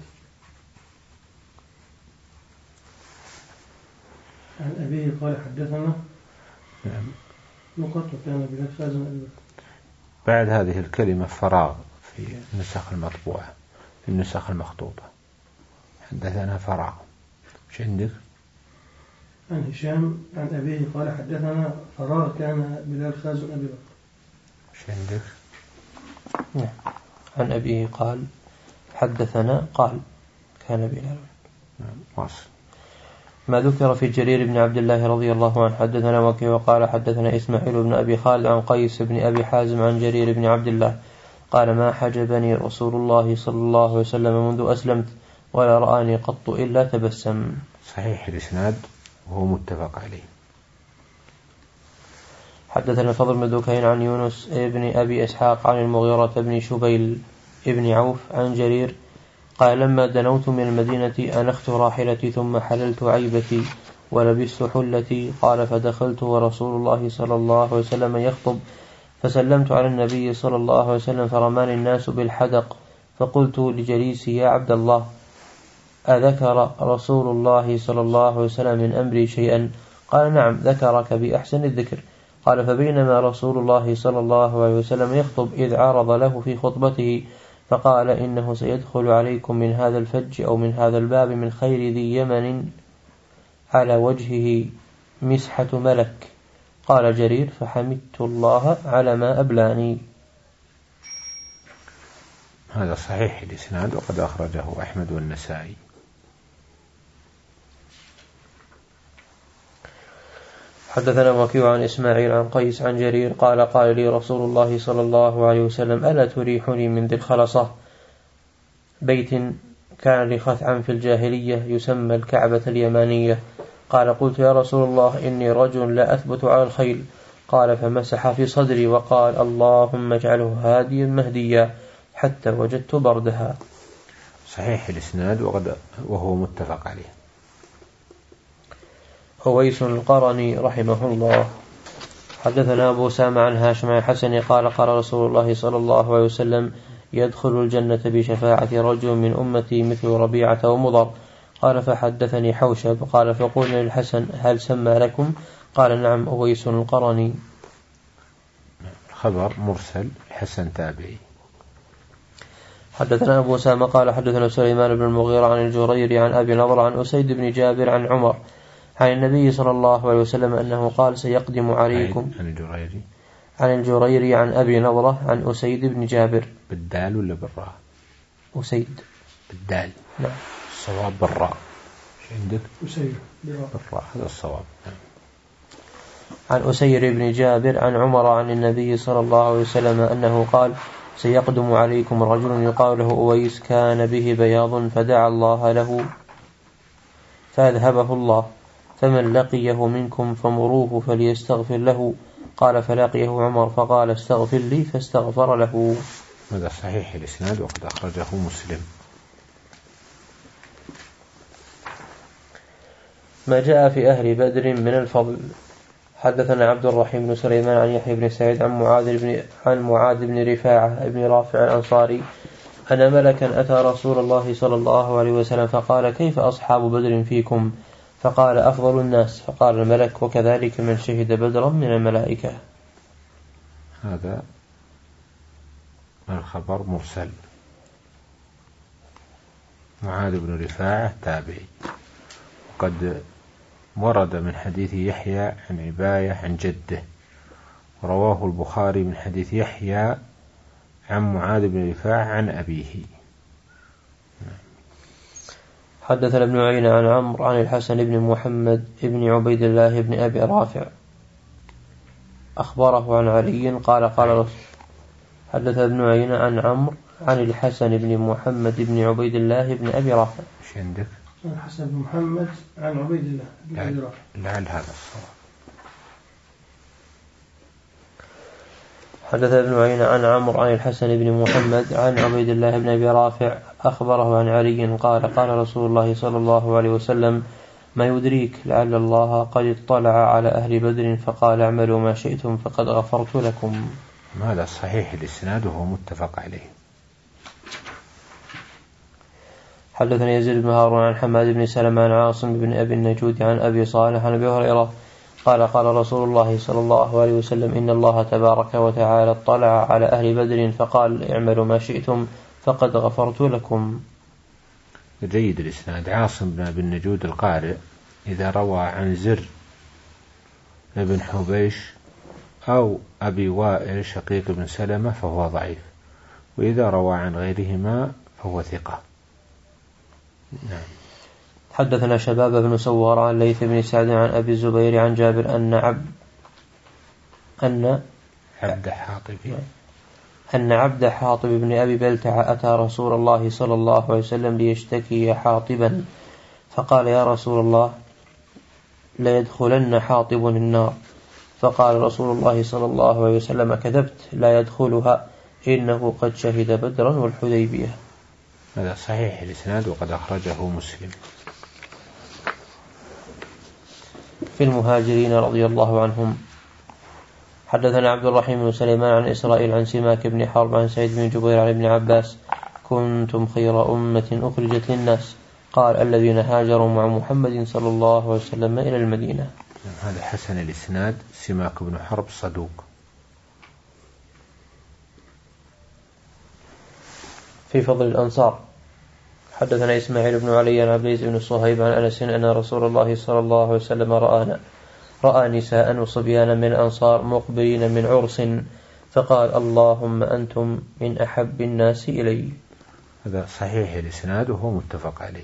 عن أبيه قال حدثنا نعم. نقط وكان بلاد خازن أبي بكر. بعد هذه الكلمة فراغ في النسخ المطبوعة، في النسخ المخطوطة. حدثنا فراغ. مش عندك؟ عن هشام عن أبيه قال حدثنا فراغ كان بلاد خازن أبي بكر. مش عندك؟ نعم. عن أبيه قال حدثنا قال كان بلال. واصل. ما ذكر في جرير بن عبد الله رضي الله عنه. حدثنا وكيع وقال حدثنا إسماعيل بن أبي خالد عن قيس بن أبي حازم عن جرير بن عبد الله قال ما حجبني رسول الله صلى الله عليه وسلم منذ أسلمت ولا رآني قط إلا تبسم. صحيح الإسناد وهو متفق عليه. حدثنا فضل بن دكين عن يونس ابن أبي إسحاق عن المغيرة بن شبيل ابن عوف عن جرير قال لما دنوت من المدينة أنخت راحلتي ثم حللت عيبتي ولبست حلتي قال فدخلت ورسول الله صلى الله عليه وسلم يخطب فسلمت على النبي صلى الله عليه وسلم فرماني الناس بالحدق فقلت لجليسي يا عبد الله أذكر رسول الله صلى الله عليه وسلم من أمري شيئا؟ قال نعم ذكرك بأحسن الذكر. قال فبينما رسول الله صلى الله عليه وسلم يخطب إذ عرض له في خطبته فقال إنه سيدخل عليكم من هذا الفج أو من هذا الباب من خير ذي يمن على وجهه مسحة ملك. قال جرير فحمدت الله على ما أبلاني. هذا صحيح الإسناد وقد أخرجه أحمد والنسائي. حدثنا وكيع عن إسماعيل عن قيس عن جرير قال قال لي رسول الله صلى الله عليه وسلم ألا تريحني من ذي الخلصة بيت كان لخثعم في الجاهلية يسمى الكعبة اليمانية. قال قلت يا رسول الله إني رجل لا أثبت على الخيل. قال فمسح في صدري وقال اللهم اجعله هاديا مهديا حتى وجدت بردها. صحيح الإسناد وقد وهو متفق عليه. أويس القرني رحمه الله. حدثنا أبو سامع عن هاشم عن حسن قال قال رسول الله صلى الله عليه وسلم يدخل الجنة بشفاعة رجل من أمتي مثل ربيعة ومضر. قال فحدثني حوشب قال فقلنا للحسن هل سمى لكم؟ قال نعم أويس القرني. خبر مرسل حسن تابعي. حدثنا أبو سامة قال حدثنا سليمان بن المغيرة عن الجريري عن أبي نضر عن أسيد بن جابر عن عمر عن النبي صلى الله عليه وسلم أنه قال سيقدم عليكم. عن الجريري عن الجريري عن أبي نضرة عن أسيد بن جابر. بالدال ولا بالراء؟ أسيد بالدال. نعم. الصواب بالراء. عندك أسير بالراء هذا الصواب. نعم. عن أسير بن جابر عن عمر عن النبي صلى الله عليه وسلم أنه قال سيقدم عليكم رجل يقال له أويس كان به بياض فدعا الله له فأذهبه الله فمن لقيه منكم فمروه فليستغفر له. قال فلقيه عمر فقال استغفر لي فاستغفر له. هذا صحيح الإسناد وقد أخرجه مسلم. ما جاء في أهل بدر من الفضل. حدثنا عبد الرحيم بن سليمان عن يحيى بن سعيد عن معاذ بن عن معاذ بن رفاعة بن رافع الأنصاري أن ملكا أتى رسول الله صلى الله عليه وسلم فقال كيف أصحاب بدر فيكم؟ فقال أفضل الناس. فقال الملك وكذلك من شهد بدرا من الملائكة. هذا الخبر مرسل. معاذ بن رفاعة تابعي وقد ورد من حديث يحيى عن عباية عن جده ورواه البخاري من حديث يحيى عن معاذ بن رفاعة عن أبيه. حدثنا ابن عيينة عن عمرو عن الحسن بن محمد بن عبيد الله بن أبي رافع أخبره عن علي قال قال رسول. حدث ابن عيينة عن عمرو عن الحسن بن محمد بن عبيد الله بن أبي رافع. ايش عندك؟ الحسن بن محمد عن عبيد الله بن أبي رافع. لعل هذا الصواب. حدث ابن عيينة عن عمرو عن الحسن بن محمد عن عبيد الله بن أبي رافع أخبره عن علي قال قال رسول الله صلى الله عليه وسلم ما يدريك لعل الله قد اطلع على أهل بدر فقال اعملوا ما شئتم فقد غفرت لكم. هذا صحيح الإسناد وهو متفق عليه. حدثني يزيد بن هارون عن حماد بن سلمة عن عاصم بن أبي النجود عن أبي صالح عن أبي هريرة قال قال رسول الله صلى الله عليه وسلم إن الله تبارك وتعالى اطلع على أهل بدر فقال اعملوا ما شئتم فقد غفرت لكم. جيد الإسناد. عاصم بن أبي النجود القارئ إذا روى عن زر ابن حبيش أو أبي وائل شقيق بن سلمة فهو ضعيف، وإذا روى عن غيرهما فهو ثقة. نعم. حدثنا شباب بن سوار عن ليث بن سعد عن أبي الزبير عن جابر أن عبد أن عبد حاطب أن عبد حاطب بن أبي بلتع أتى رسول الله صلى الله عليه وسلم ليشتكي حاطبا، فقال يا رسول الله ليدخلن حاطب النار، فقال رسول الله صلى الله عليه وسلم كذبت لا يدخلها إنه قد شهد بدرا والحديبية. هذا صحيح الإسناد وقد أخرجه مسلم. في المهاجرين رضي الله عنهم حدثنا عبد الرحيم بن سليمان عن إسرائيل عن سماك بن حرب عن سعيد بن جبير عن ابن عباس كنتم خير أمة أخرجت للناس قال الذين هاجروا مع محمد صلى الله عليه وسلم إلى المدينة. هذا حسن الإسناد. سماك بن حرب صدوق. في فضل الأنصار حدثنا إسماعيل بن علي عن عبد العزيز بن صهيب عن أنس أن رسول الله صلى الله عليه وسلم رآنا رأى نساء وصبيانا من الأنصار مقبلين من عرس فقال اللهم أنتم من أحب الناس إلي. هذا صحيح الإسناد وهو متفق عليه.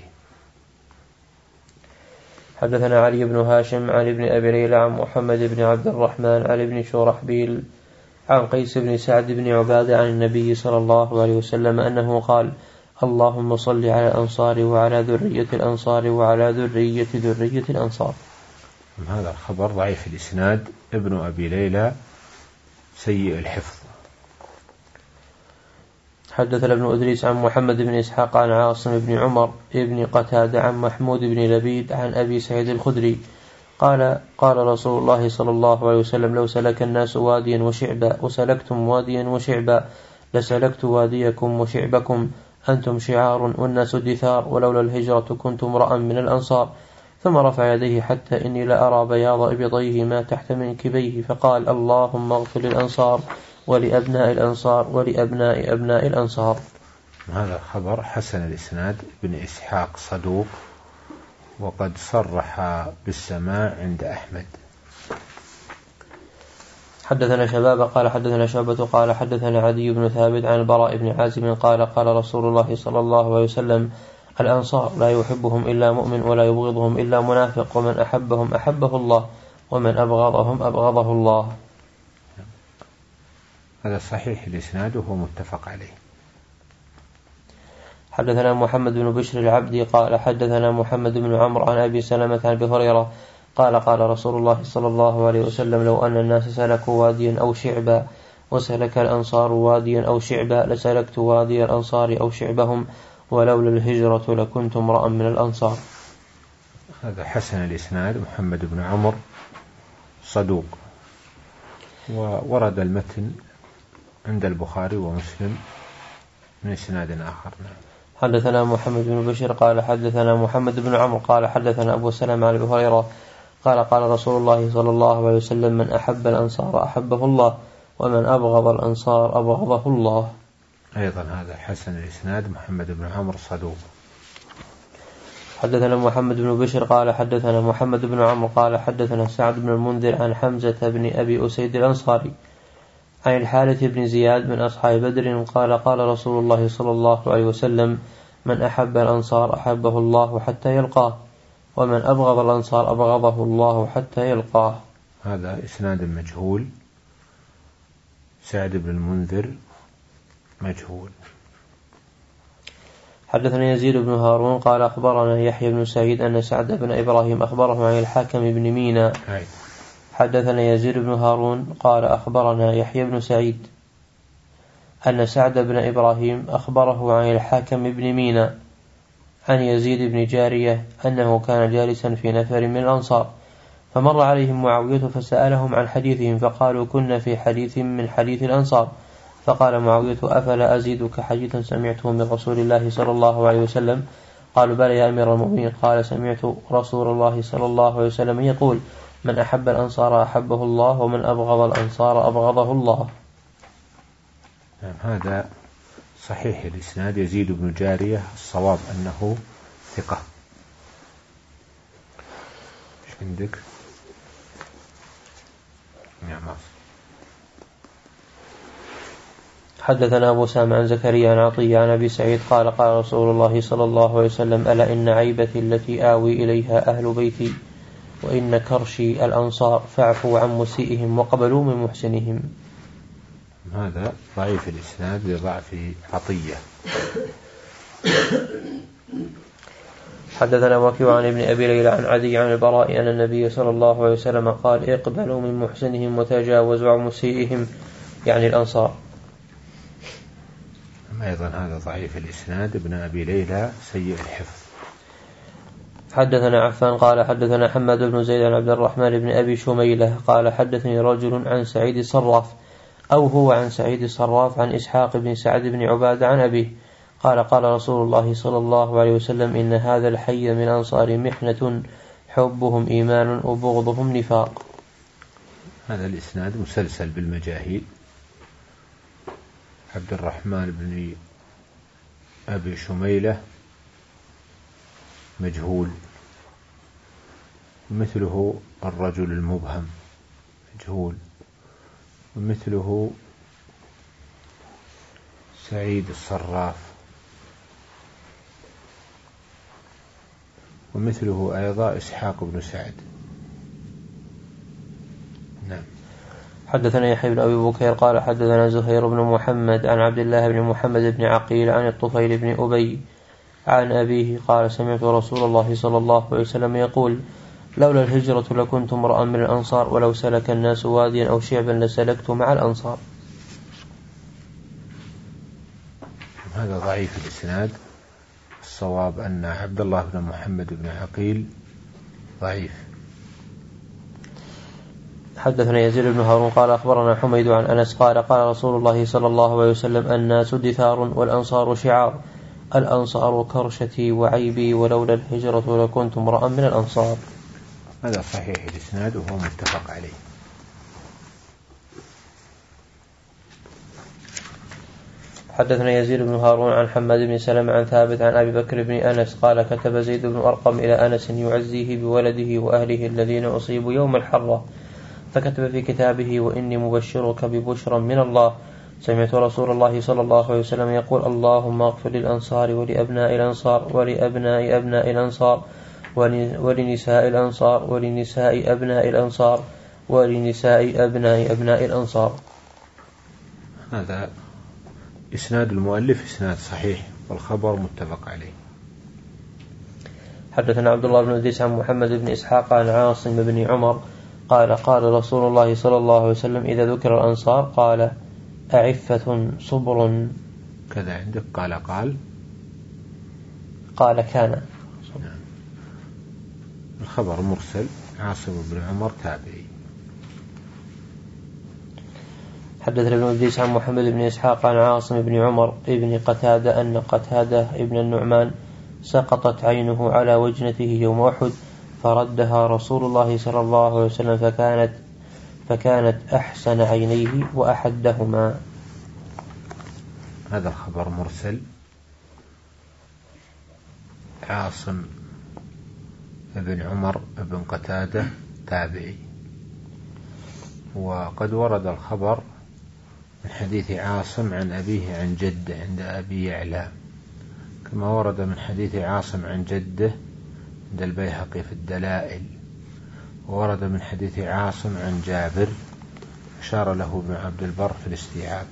حدثنا علي بن هاشم عن ابن أبي ليلى عن محمد بن عبد الرحمن عن ابن شرحبيل عن قيس بن سعد بن عبادة عن النبي صلى الله عليه وسلم أنه قال اللهم صل على الأنصار وعلى ذرية الأنصار وعلى ذرية ذرية الأنصار. هذا الخبر ضعيف الإسناد. ابن أبي ليلى سيء الحفظ. حدثنا ابن أدريس عن محمد بن إسحاق عن عاصم بن عمر ابن قتادة عن محمود بن لبيد عن أبي سعيد الخدري قال قال رسول الله صلى الله عليه وسلم لو سلك الناس واديا وشعبا وسلكتم واديا وشعبا لسلكت واديكم وشعبكم أنتم شعار والناس دثار ولولا الهجرة كنت امرأ من الأنصار. ثم رفع يديه حتى إني لأرى بياض إبطيه ما تحت منكبيه فقال اللهم اغفر للأنصار ولأبناء الأنصار ولأبناء أبناء الأنصار. هذا الخبر حسن الإسناد. ابن إسحاق صدوق وقد صرح بالسماع عند أحمد. حدثنا شباب قال حدثنا شعبة قال حدثنا عدي بن ثابت عن البراء بن عازم قال قال رسول الله صلى الله عليه وسلم الأنصار لا يحبهم إلا مؤمن ولا يبغضهم إلا منافق ومن أحبهم أحبه الله ومن أبغضهم أبغضه الله. هذا صحيح الإسناد وهو متفق عليه. حدثنا محمد بن بشر العبدي قال حدثنا محمد بن عمرو عن أبي سلمة عن أبي هريرة قال قال رسول الله صلى الله عليه وسلم لو أن الناس سلكوا واديا أو شعبا وسلك الأنصار واديا أو شعبا لسلكت وادي الأنصار أو شعبهم ولولا الهجرة لكنت امرأ من الأنصار. هذا حسن الإسناد. محمد بن عمرو صدوق وورد المتن عند البخاري ومسلم من إسناد آخر. حدثنا محمد بن بشير قال حدثنا محمد بن عمرو قال حدثنا أبو سلمة عن أبي هريرة قال قال رسول الله صلى الله عليه وسلم من أحب الأنصار أحبه الله ومن أبغض الأنصار أبغضه الله. أيضا هذا حسن الإسناد. محمد بن عمرو صدوق. حدثنا محمد بن بشير قال حدثنا محمد بن عمرو قال حدثنا سعد بن المنذر عن حمزة بن أبي أسيد الأنصاري عن الحارث بن زياد من أصحاب بدر قال قال رسول الله صلى الله عليه وسلم من أحب الأنصار أحبه الله حتى يلقاه ومن أبغض الأنصار أبغضه الله حتى يلقاه. هذا إسناد مجهول. سعد بن المنذر مجهول. حدثنا يزيد بن هارون قال أخبرنا يحيى بن سعيد أن سعد بن إبراهيم أخبره عن الحاكم بن مينا. حدثنا يزيد بن هارون قال أخبرنا يحيى بن سعيد أن سعد بن إبراهيم أخبره عن الحاكم بن مينا عن يزيد بن جارية أنه كان جالسا في نفر من الأنصار فمر عليهم معاوية فسألهم عن حديثهم فقالوا كنا في حديث من حديث الأنصار فقال معاوية أفلا أزيدك حديثا سمعته من رسول الله صلى الله عليه وسلم قالوا بلى يا أمير المؤمنين قال سمعت رسول الله صلى الله عليه وسلم يقول من أحب الأنصار أحبه الله ومن أبغض الأنصار أبغضه الله. نعم هذا صحيح الإسناد. يزيد بن جارية الصواب أنه ثقة. إيش عندك؟ نعم. حدثنا أبو سام عن زكريا عن عطية عن أبي سعيد قال قال رسول الله صلى الله عليه وسلم ألا إن عيبتي التي آوي إليها أهل بيتي وإن كرشي الأنصار فاعفوا عن مسيئهم وقبلوا من محسنهم. هذا ضعيف الإسناد لضعف عطية. حدثنا وكيع عن ابن أبي ليلى عن عدي عن البراء أن النبي صلى الله عليه وسلم قال اقبلوا من محسنهم وتجاوزوا عن مسيئهم يعني الأنصار. أيضا هذا ضعيف الإسناد. ابن أبي ليلى سيء الحفظ. حدثنا عفان قال حدثنا حماد بن زيد عن عبد الرحمن بن أبي شميلة قال حدثني رجل عن سعيد الصراف أو هو عن سعيد الصراف عن إسحاق بن سعد بن عبادة عن أبيه قال قال رسول الله صلى الله عليه وسلم إن هذا الحي من أنصار محنة حبهم إيمان وبغضهم نفاق. هذا الإسناد مسلسل بالمجاهيل. عبد الرحمن بن أبي شميلة مجهول، مثله الرجل المبهم مجهول، ومثله سعيد الصراف، ومثله أيضا إسحاق بن سعد. نعم. حدثنا يحيى بن أبي بكير قال حدثنا زهير بن محمد عن عبد الله بن محمد بن عقيل عن الطفيل بن أبي عن أبيه قال سمعت رسول الله صلى الله عليه وسلم يقول لولا الهجرة لكنت امرأ من الأنصار ولو سلك الناس واديا أو شعبا لسلكت مع الأنصار. هذا ضعيف الإسناد. الصواب أن عبد الله بن محمد بن عقيل ضعيف. حدثنا يزيد بن هارون قال أخبرنا حميد عن أنس قال قال رسول الله صلى الله عليه وسلم الناس دثار والأنصار شعار الأنصار كرشتي وعيبي ولولا الهجرة لكنت امرأ من الأنصار. هذا صحيح الإسناد وهو متفق عليه. حدثنا يزيد بن هارون عن حماد بن سلمة عن ثابت عن أبي بكر بن أنس قال كتب زيد بن أرقم إلى أنس يعزيه بولده وأهله الذين أصيبوا يوم الحرة فكتب في كتابه وإني مبشرك ببشرى من الله سمعت رسول الله صلى الله عليه وسلم يقول اللهم اغفر للأنصار ولأبناء الأنصار ولأبناء أبناء الأنصار ولنساء الأنصار ولنساء أبناء الأنصار ولنساء أبناء أبناء الأنصار. هذا إسناد المؤلف إسناد صحيح والخبر متفق عليه. حدثنا عبد الله بن إدريس عن محمد بن إسحاق عن عاصم بن عمر قال قال رسول الله صلى الله عليه وسلم إذا ذكر الأنصار قال أعفة صبر. كذا عندك قال قال قال كان. الخبر مرسل. عاصم بن عمر تابعي. حدثنا ابن إدريس عن محمد بن إسحاق عن عاصم بن عمر ابن قتادة أن قتادة ابن النعمان سقطت عينه على وجنته يوم أحد فردها رسول الله صلى الله عليه وسلم فكانت فكانت أحسن عينيه وأحدهما. هذا الخبر مرسل. عاصم بن عمر بن قتادة تابعي، وقد ورد الخبر من حديث عاصم عن أبيه عن جده عند أبي يعلى، كما ورد من حديث عاصم عن جده عند البيهقي في الدلائل، وورد من حديث عاصم عن جابر أشار له ابن عبد البر في الاستيعاب.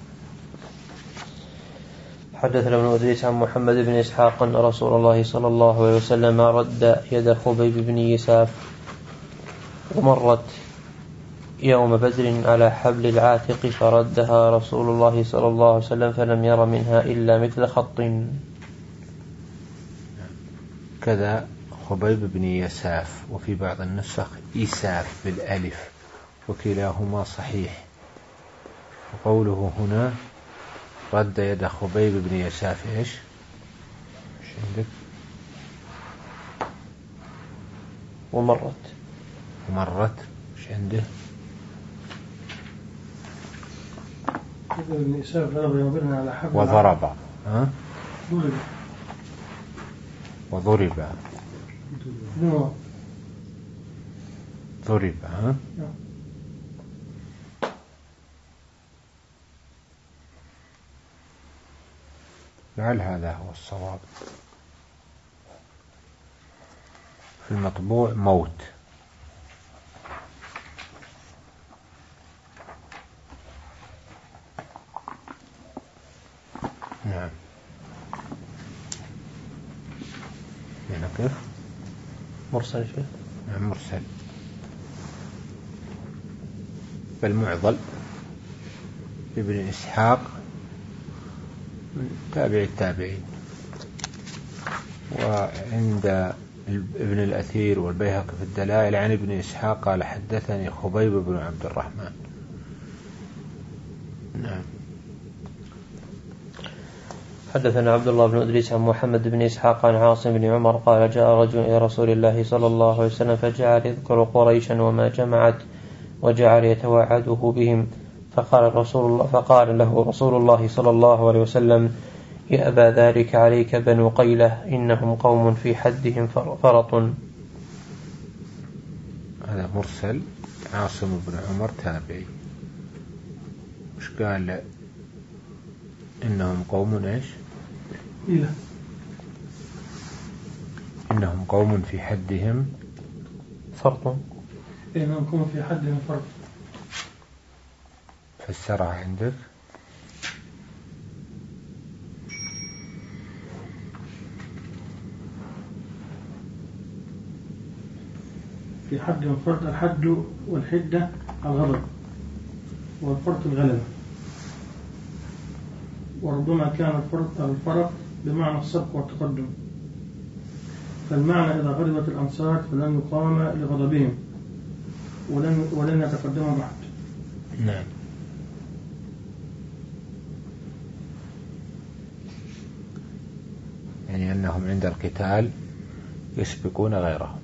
حدثنا ابن إدريس عن محمد بن إسحاق أن رسول الله صلى الله عليه وسلم رد يد خبيب بن يساف ومرت يوم بدر على حبل العاتق فردها رسول الله صلى الله عليه وسلم فلم ير منها إلا مثل خط. كذا خبيب بن يساف، وفي بعض النسخ إيساف بالألف، وكلاهما صحيح. وقوله هنا رد يد خبيب بن يساف إيش؟ إيش عندك؟ ومرت ومرت إيش عنده؟ ابن إسحاق ضرب يومنا على حبل وضرب ها؟ ضرب وضرب نعم. ضرب ها؟ لعل هذا هو الصواب. في المطبوع موت. نعم. هنا كيف؟ مرسل شيء. نعم مرسل. فالمعضل ابن إسحاق تابع التابعين. وعند ابن الأثير والبيهقي في الدلائل عن ابن إسحاق قال حدثني خبيب بن عبد الرحمن. نعم. حدثنا عبد الله بن إدريس عن محمد بن إسحاق عن عاصم بن عمر قال جاء رجل إلى رسول الله صلى الله عليه وسلم فجعل يذكر قريشا وما جمعت وجعل يتوعده بهم فقال, رسول الله فقال له رسول الله صلى الله عليه وسلم يأبى ذلك عليك بنو قيلة إنهم قوم في حدهم فرط. هذا مرسل. عاصم بن عمر تابعي. مش قال إنهم قوم إيش؟ إيه. إنهم قوم في حدهم فرط. إنهم قوم في حدهم فرط. فسرها عندك. في حدهم فرط. الحد والحدة الغضب والفرط الغلبة. وربما كان الفرق, الفرق بمعنى السبق والتقدم. فالمعنى إذا غضبت الأنصار فلن يقام لغضبهم ولن, ولن يتقدموا بعد. نعم. يعني أنهم عند القتال يسبقون غيرهم.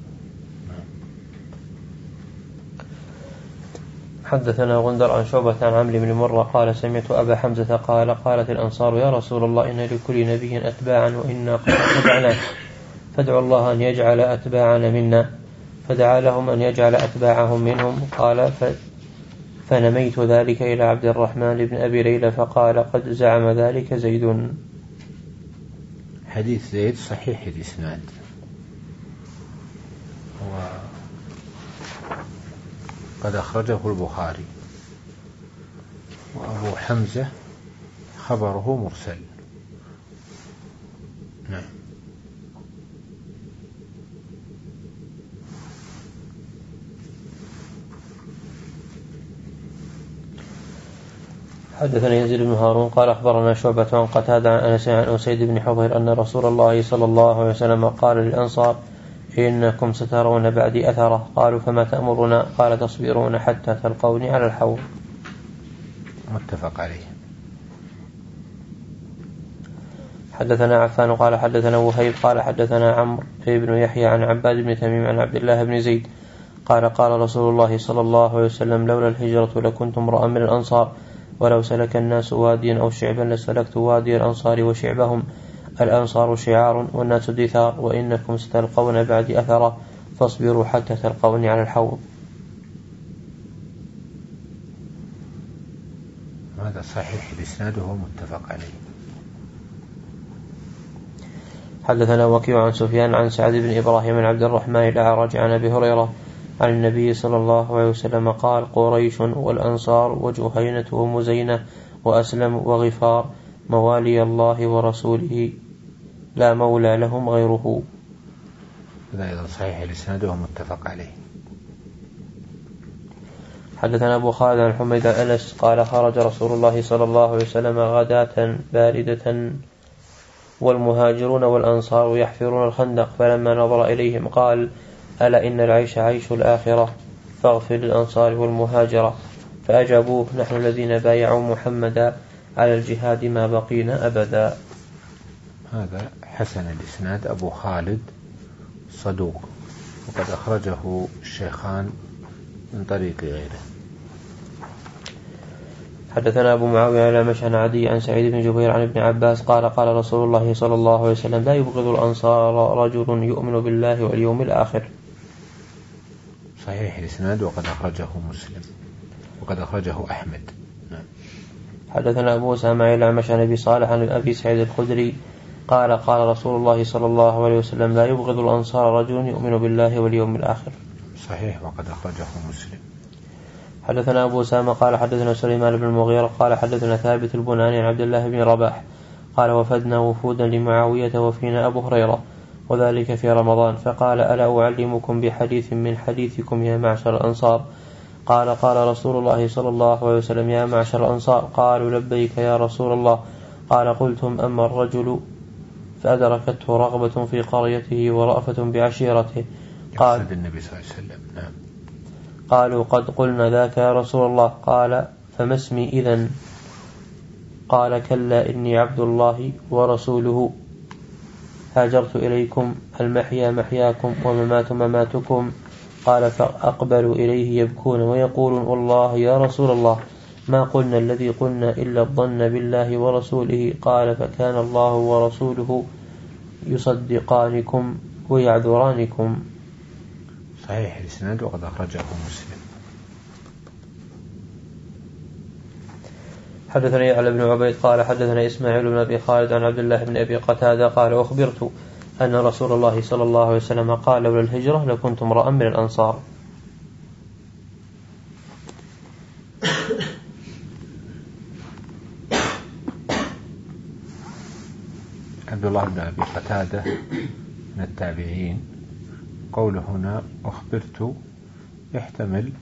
حدثنا غندر عن شعبة عن عمرو بن مرة قال سمعت أبا حمزة قال قالت الأنصار يا رسول الله إن لكل نبي أتباعا وإنا قد اتبعناك فادعوا الله أن يجعل أتباعنا منا فدعا لهم أن يجعل أتباعهم منهم قال فنميت ذلك إلى عبد الرحمن بن أبي ليلى فقال قد زعم ذلك زيد. حديث زيد صحيح الإسناد. قد أخرجه البخاري. وأبو حمزة خبره مرسل. نعم. حدثنا يزيد بن هارون قال أخبرنا شعبة عن قتادة عن أنس عن أسيد بن حضير أن رسول الله صلى الله عليه وسلم قال للأنصار إنكم سترون بعدي أثرة قالوا فما تأمرنا قال تصبرون حتى تلقوني على الحوض. متفق عليه. حدثنا عفان قال حدثنا وهيب قال حدثنا عمرو بن يحيى عن عباد بن تميم عن عبد الله بن زيد قال قال رسول الله صلى الله عليه وسلم لولا الهجرة لكنت امرأ من الأنصار ولو سلك الناس واديا أو شعبا لسلكت وادي الأنصار وشعبهم الأنصار شعار والناس دثار وإنكم ستلقون بعد أثرة فاصبروا حتى تلقوني على الحوض. هذا صحيح الإسناد وهو متفق عليه. حدثنا وكيع عن سفيان عن سعد بن إبراهيم عن عبد الرحمن الأعرج عن أبي هريرة عن النبي صلى الله عليه وسلم قال قريش والأنصار وجهينة ومزينة وأسلم وغفار موالي الله ورسوله لا مولى لهم غيره. هذا أيضا صحيح الإسناد وهو متفق عليه. حدثنا أبو خالد عن حميد أنس قال خرج رسول الله صلى الله عليه وسلم غداة باردة والمهاجرون والأنصار يحفرون الخندق فلما نظر إليهم قال ألا إن العيش عيش الآخرة فاغفر للأنصار والمهاجرة فأجابوه نحن الذين بايعوا محمدا على الجهاد ما بقينا أبدا. هذا حسن الإسناد. أبو خالد صدوق وقد أخرجه الشيخان من طريق غيره. حدثنا أبو معاوية على مشهد عدي عن سعيد بن جبير عن ابن عباس قال قال رسول الله صلى الله عليه وسلم لا يبغض الأنصار رجل يؤمن بالله واليوم الآخر. صحيح الإسناد وقد أخرجه مسلم وقد أخرجه أحمد. نعم. حدثنا أبو أسامة على مشهد أبي صالح عن أبي سعيد الخدري قال قال رسول الله صلى الله عليه وسلم لا يبغض الأنصار رجل يؤمن بالله واليوم الآخر. صحيح وقد أخرجه مسلم. حدثنا أبو أسامة قال حدثنا سليمان بن المغيرة قال حدثنا ثابت البناني عن عبد الله بن رباح قال وفدنا وفودا لمعاوية وفينا أبو هريرة وذلك في رمضان فقال ألا أعلمكم بحديث من حديثكم يا معشر الأنصار قال قال رسول الله صلى الله عليه وسلم يا معشر الأنصار قالوا لبيك يا رسول الله قال قلتم أما الرجل فأدركته رغبة في قريته ورأفة بعشيرته قال النبي صلى الله عليه وسلم. نعم. قالوا قد قلنا ذاك يا رسول الله قال فما اسمي إذن قال كلا إني عبد الله ورسوله هاجرت إليكم المحيا محياكم وممات مماتكم قال فأقبلوا إليه يبكون ويقولون والله يا رسول الله ما قلنا الذي قلنا إلا الظن بالله ورسوله قال فكان الله ورسوله يصدقانكم ويعذرانكم. صحيح الإسناد وقد أخرجه مسلم. حدثني علي بن عبيد قال حدثنا إسماعيل بن أبي خالد عن عبد الله بن أبي قتادة قال أخبرت أن رسول الله صلى الله عليه وسلم قال لولا الهجرة لكنت امرأ من الأنصار. عبد الله بن أبي قتادة من التابعين قوله هنا أخبرت يحتمل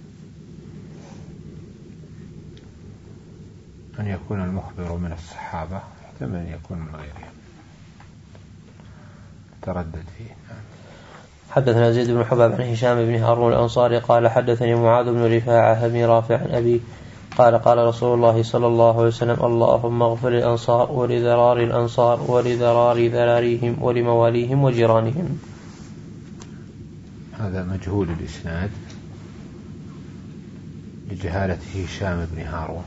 أن يكون المخبر من الصحابة يحتمل أن يكون من غيرهم تردد فيه. حدثنا زيد بن حباب عن هشام بن هارون الأنصاري قال حدثني معاذ بن رفاعة بن رافع عن أبي قال قال رسول الله صلى الله عليه وسلم اللهم اغفر للأنصار ولذرار الأنصار ولذرار ذراريهم ولمواليهم وجيرانهم. هذا مجهول الإسناد لجهالة هشام بن هارون.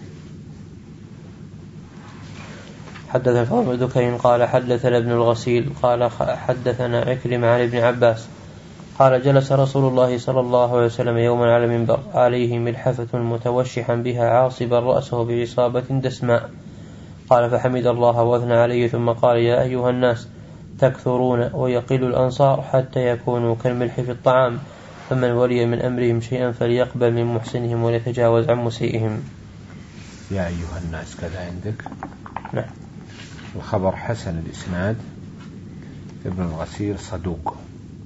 حدثنا فاضل بن دكين قال حدثنا ابن الغسيل قال حدثنا عكرمة عن ابن عباس قال جلس رسول الله صلى الله عليه وسلم يوما على منبر عليه ملحفة متوشحا بها عاصبا رأسه بعصابة دسماء قال فحمد الله واثنى عليه ثم قال يا أيها الناس تكثرون ويقل الأنصار حتى يكونوا كالملح في الطعام فمن ولي من أمرهم شيئا فليقبل من محسنهم وليتجاوز عن مسيئهم. يا أيها الناس كذا عندك؟ نعم. الخبر حسن الإسناد ابن الغسيل صدوق.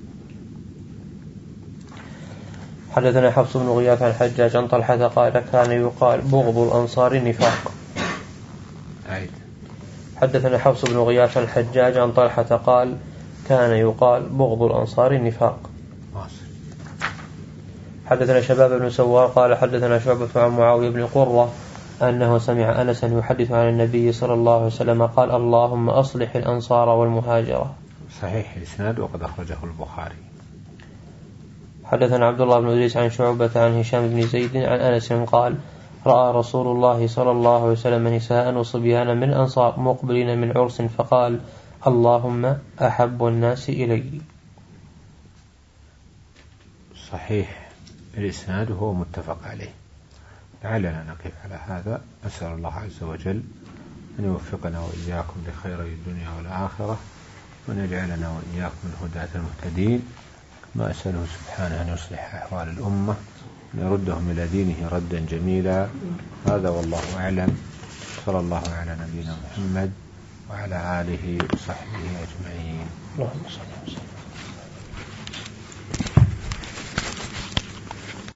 حدثنا حفص بن غياث عن حجاج عن طلحة قال كان يقال بغض الأنصار نفاق. عيد. حدثنا حفص بن غياث عن حجاج عن طلحة قال كان يقال بغض الأنصار نفاق. حدثنا شباب بن سوار قال حدثنا شعبة عن معاوية بن قرة أنه سمع أنسا يحدث عن النبي صلى الله عليه وسلم قال اللهم أصلح الأنصار والمهاجرة. صحيح الإسناد وقد أخرجه البخاري. حدثنا عبد الله بن إدريس عن شعبة عن هشام بن زيد عن أنس قال رأى رسول الله صلى الله عليه وسلم نساء وصبيانا من الأنصار مقبلين من عرس فقال اللهم أحب الناس إلي. صحيح الإسناد هو متفق عليه. لعلنا نقف على هذا. أسأل الله عز وجل أن يوفقنا وإياكم لخير الدنيا والآخرة وأن يجعلنا وإياكم من هداة المهتدين. ما أسأله سبحانه أن يصلح أحوال الأمة أن يردهم إلى دينه ردا جميلا. هذا والله أعلم. صلى الله على نبينا محمد وعلى آله وصحبه أجمعين. اللهم صل وسلم.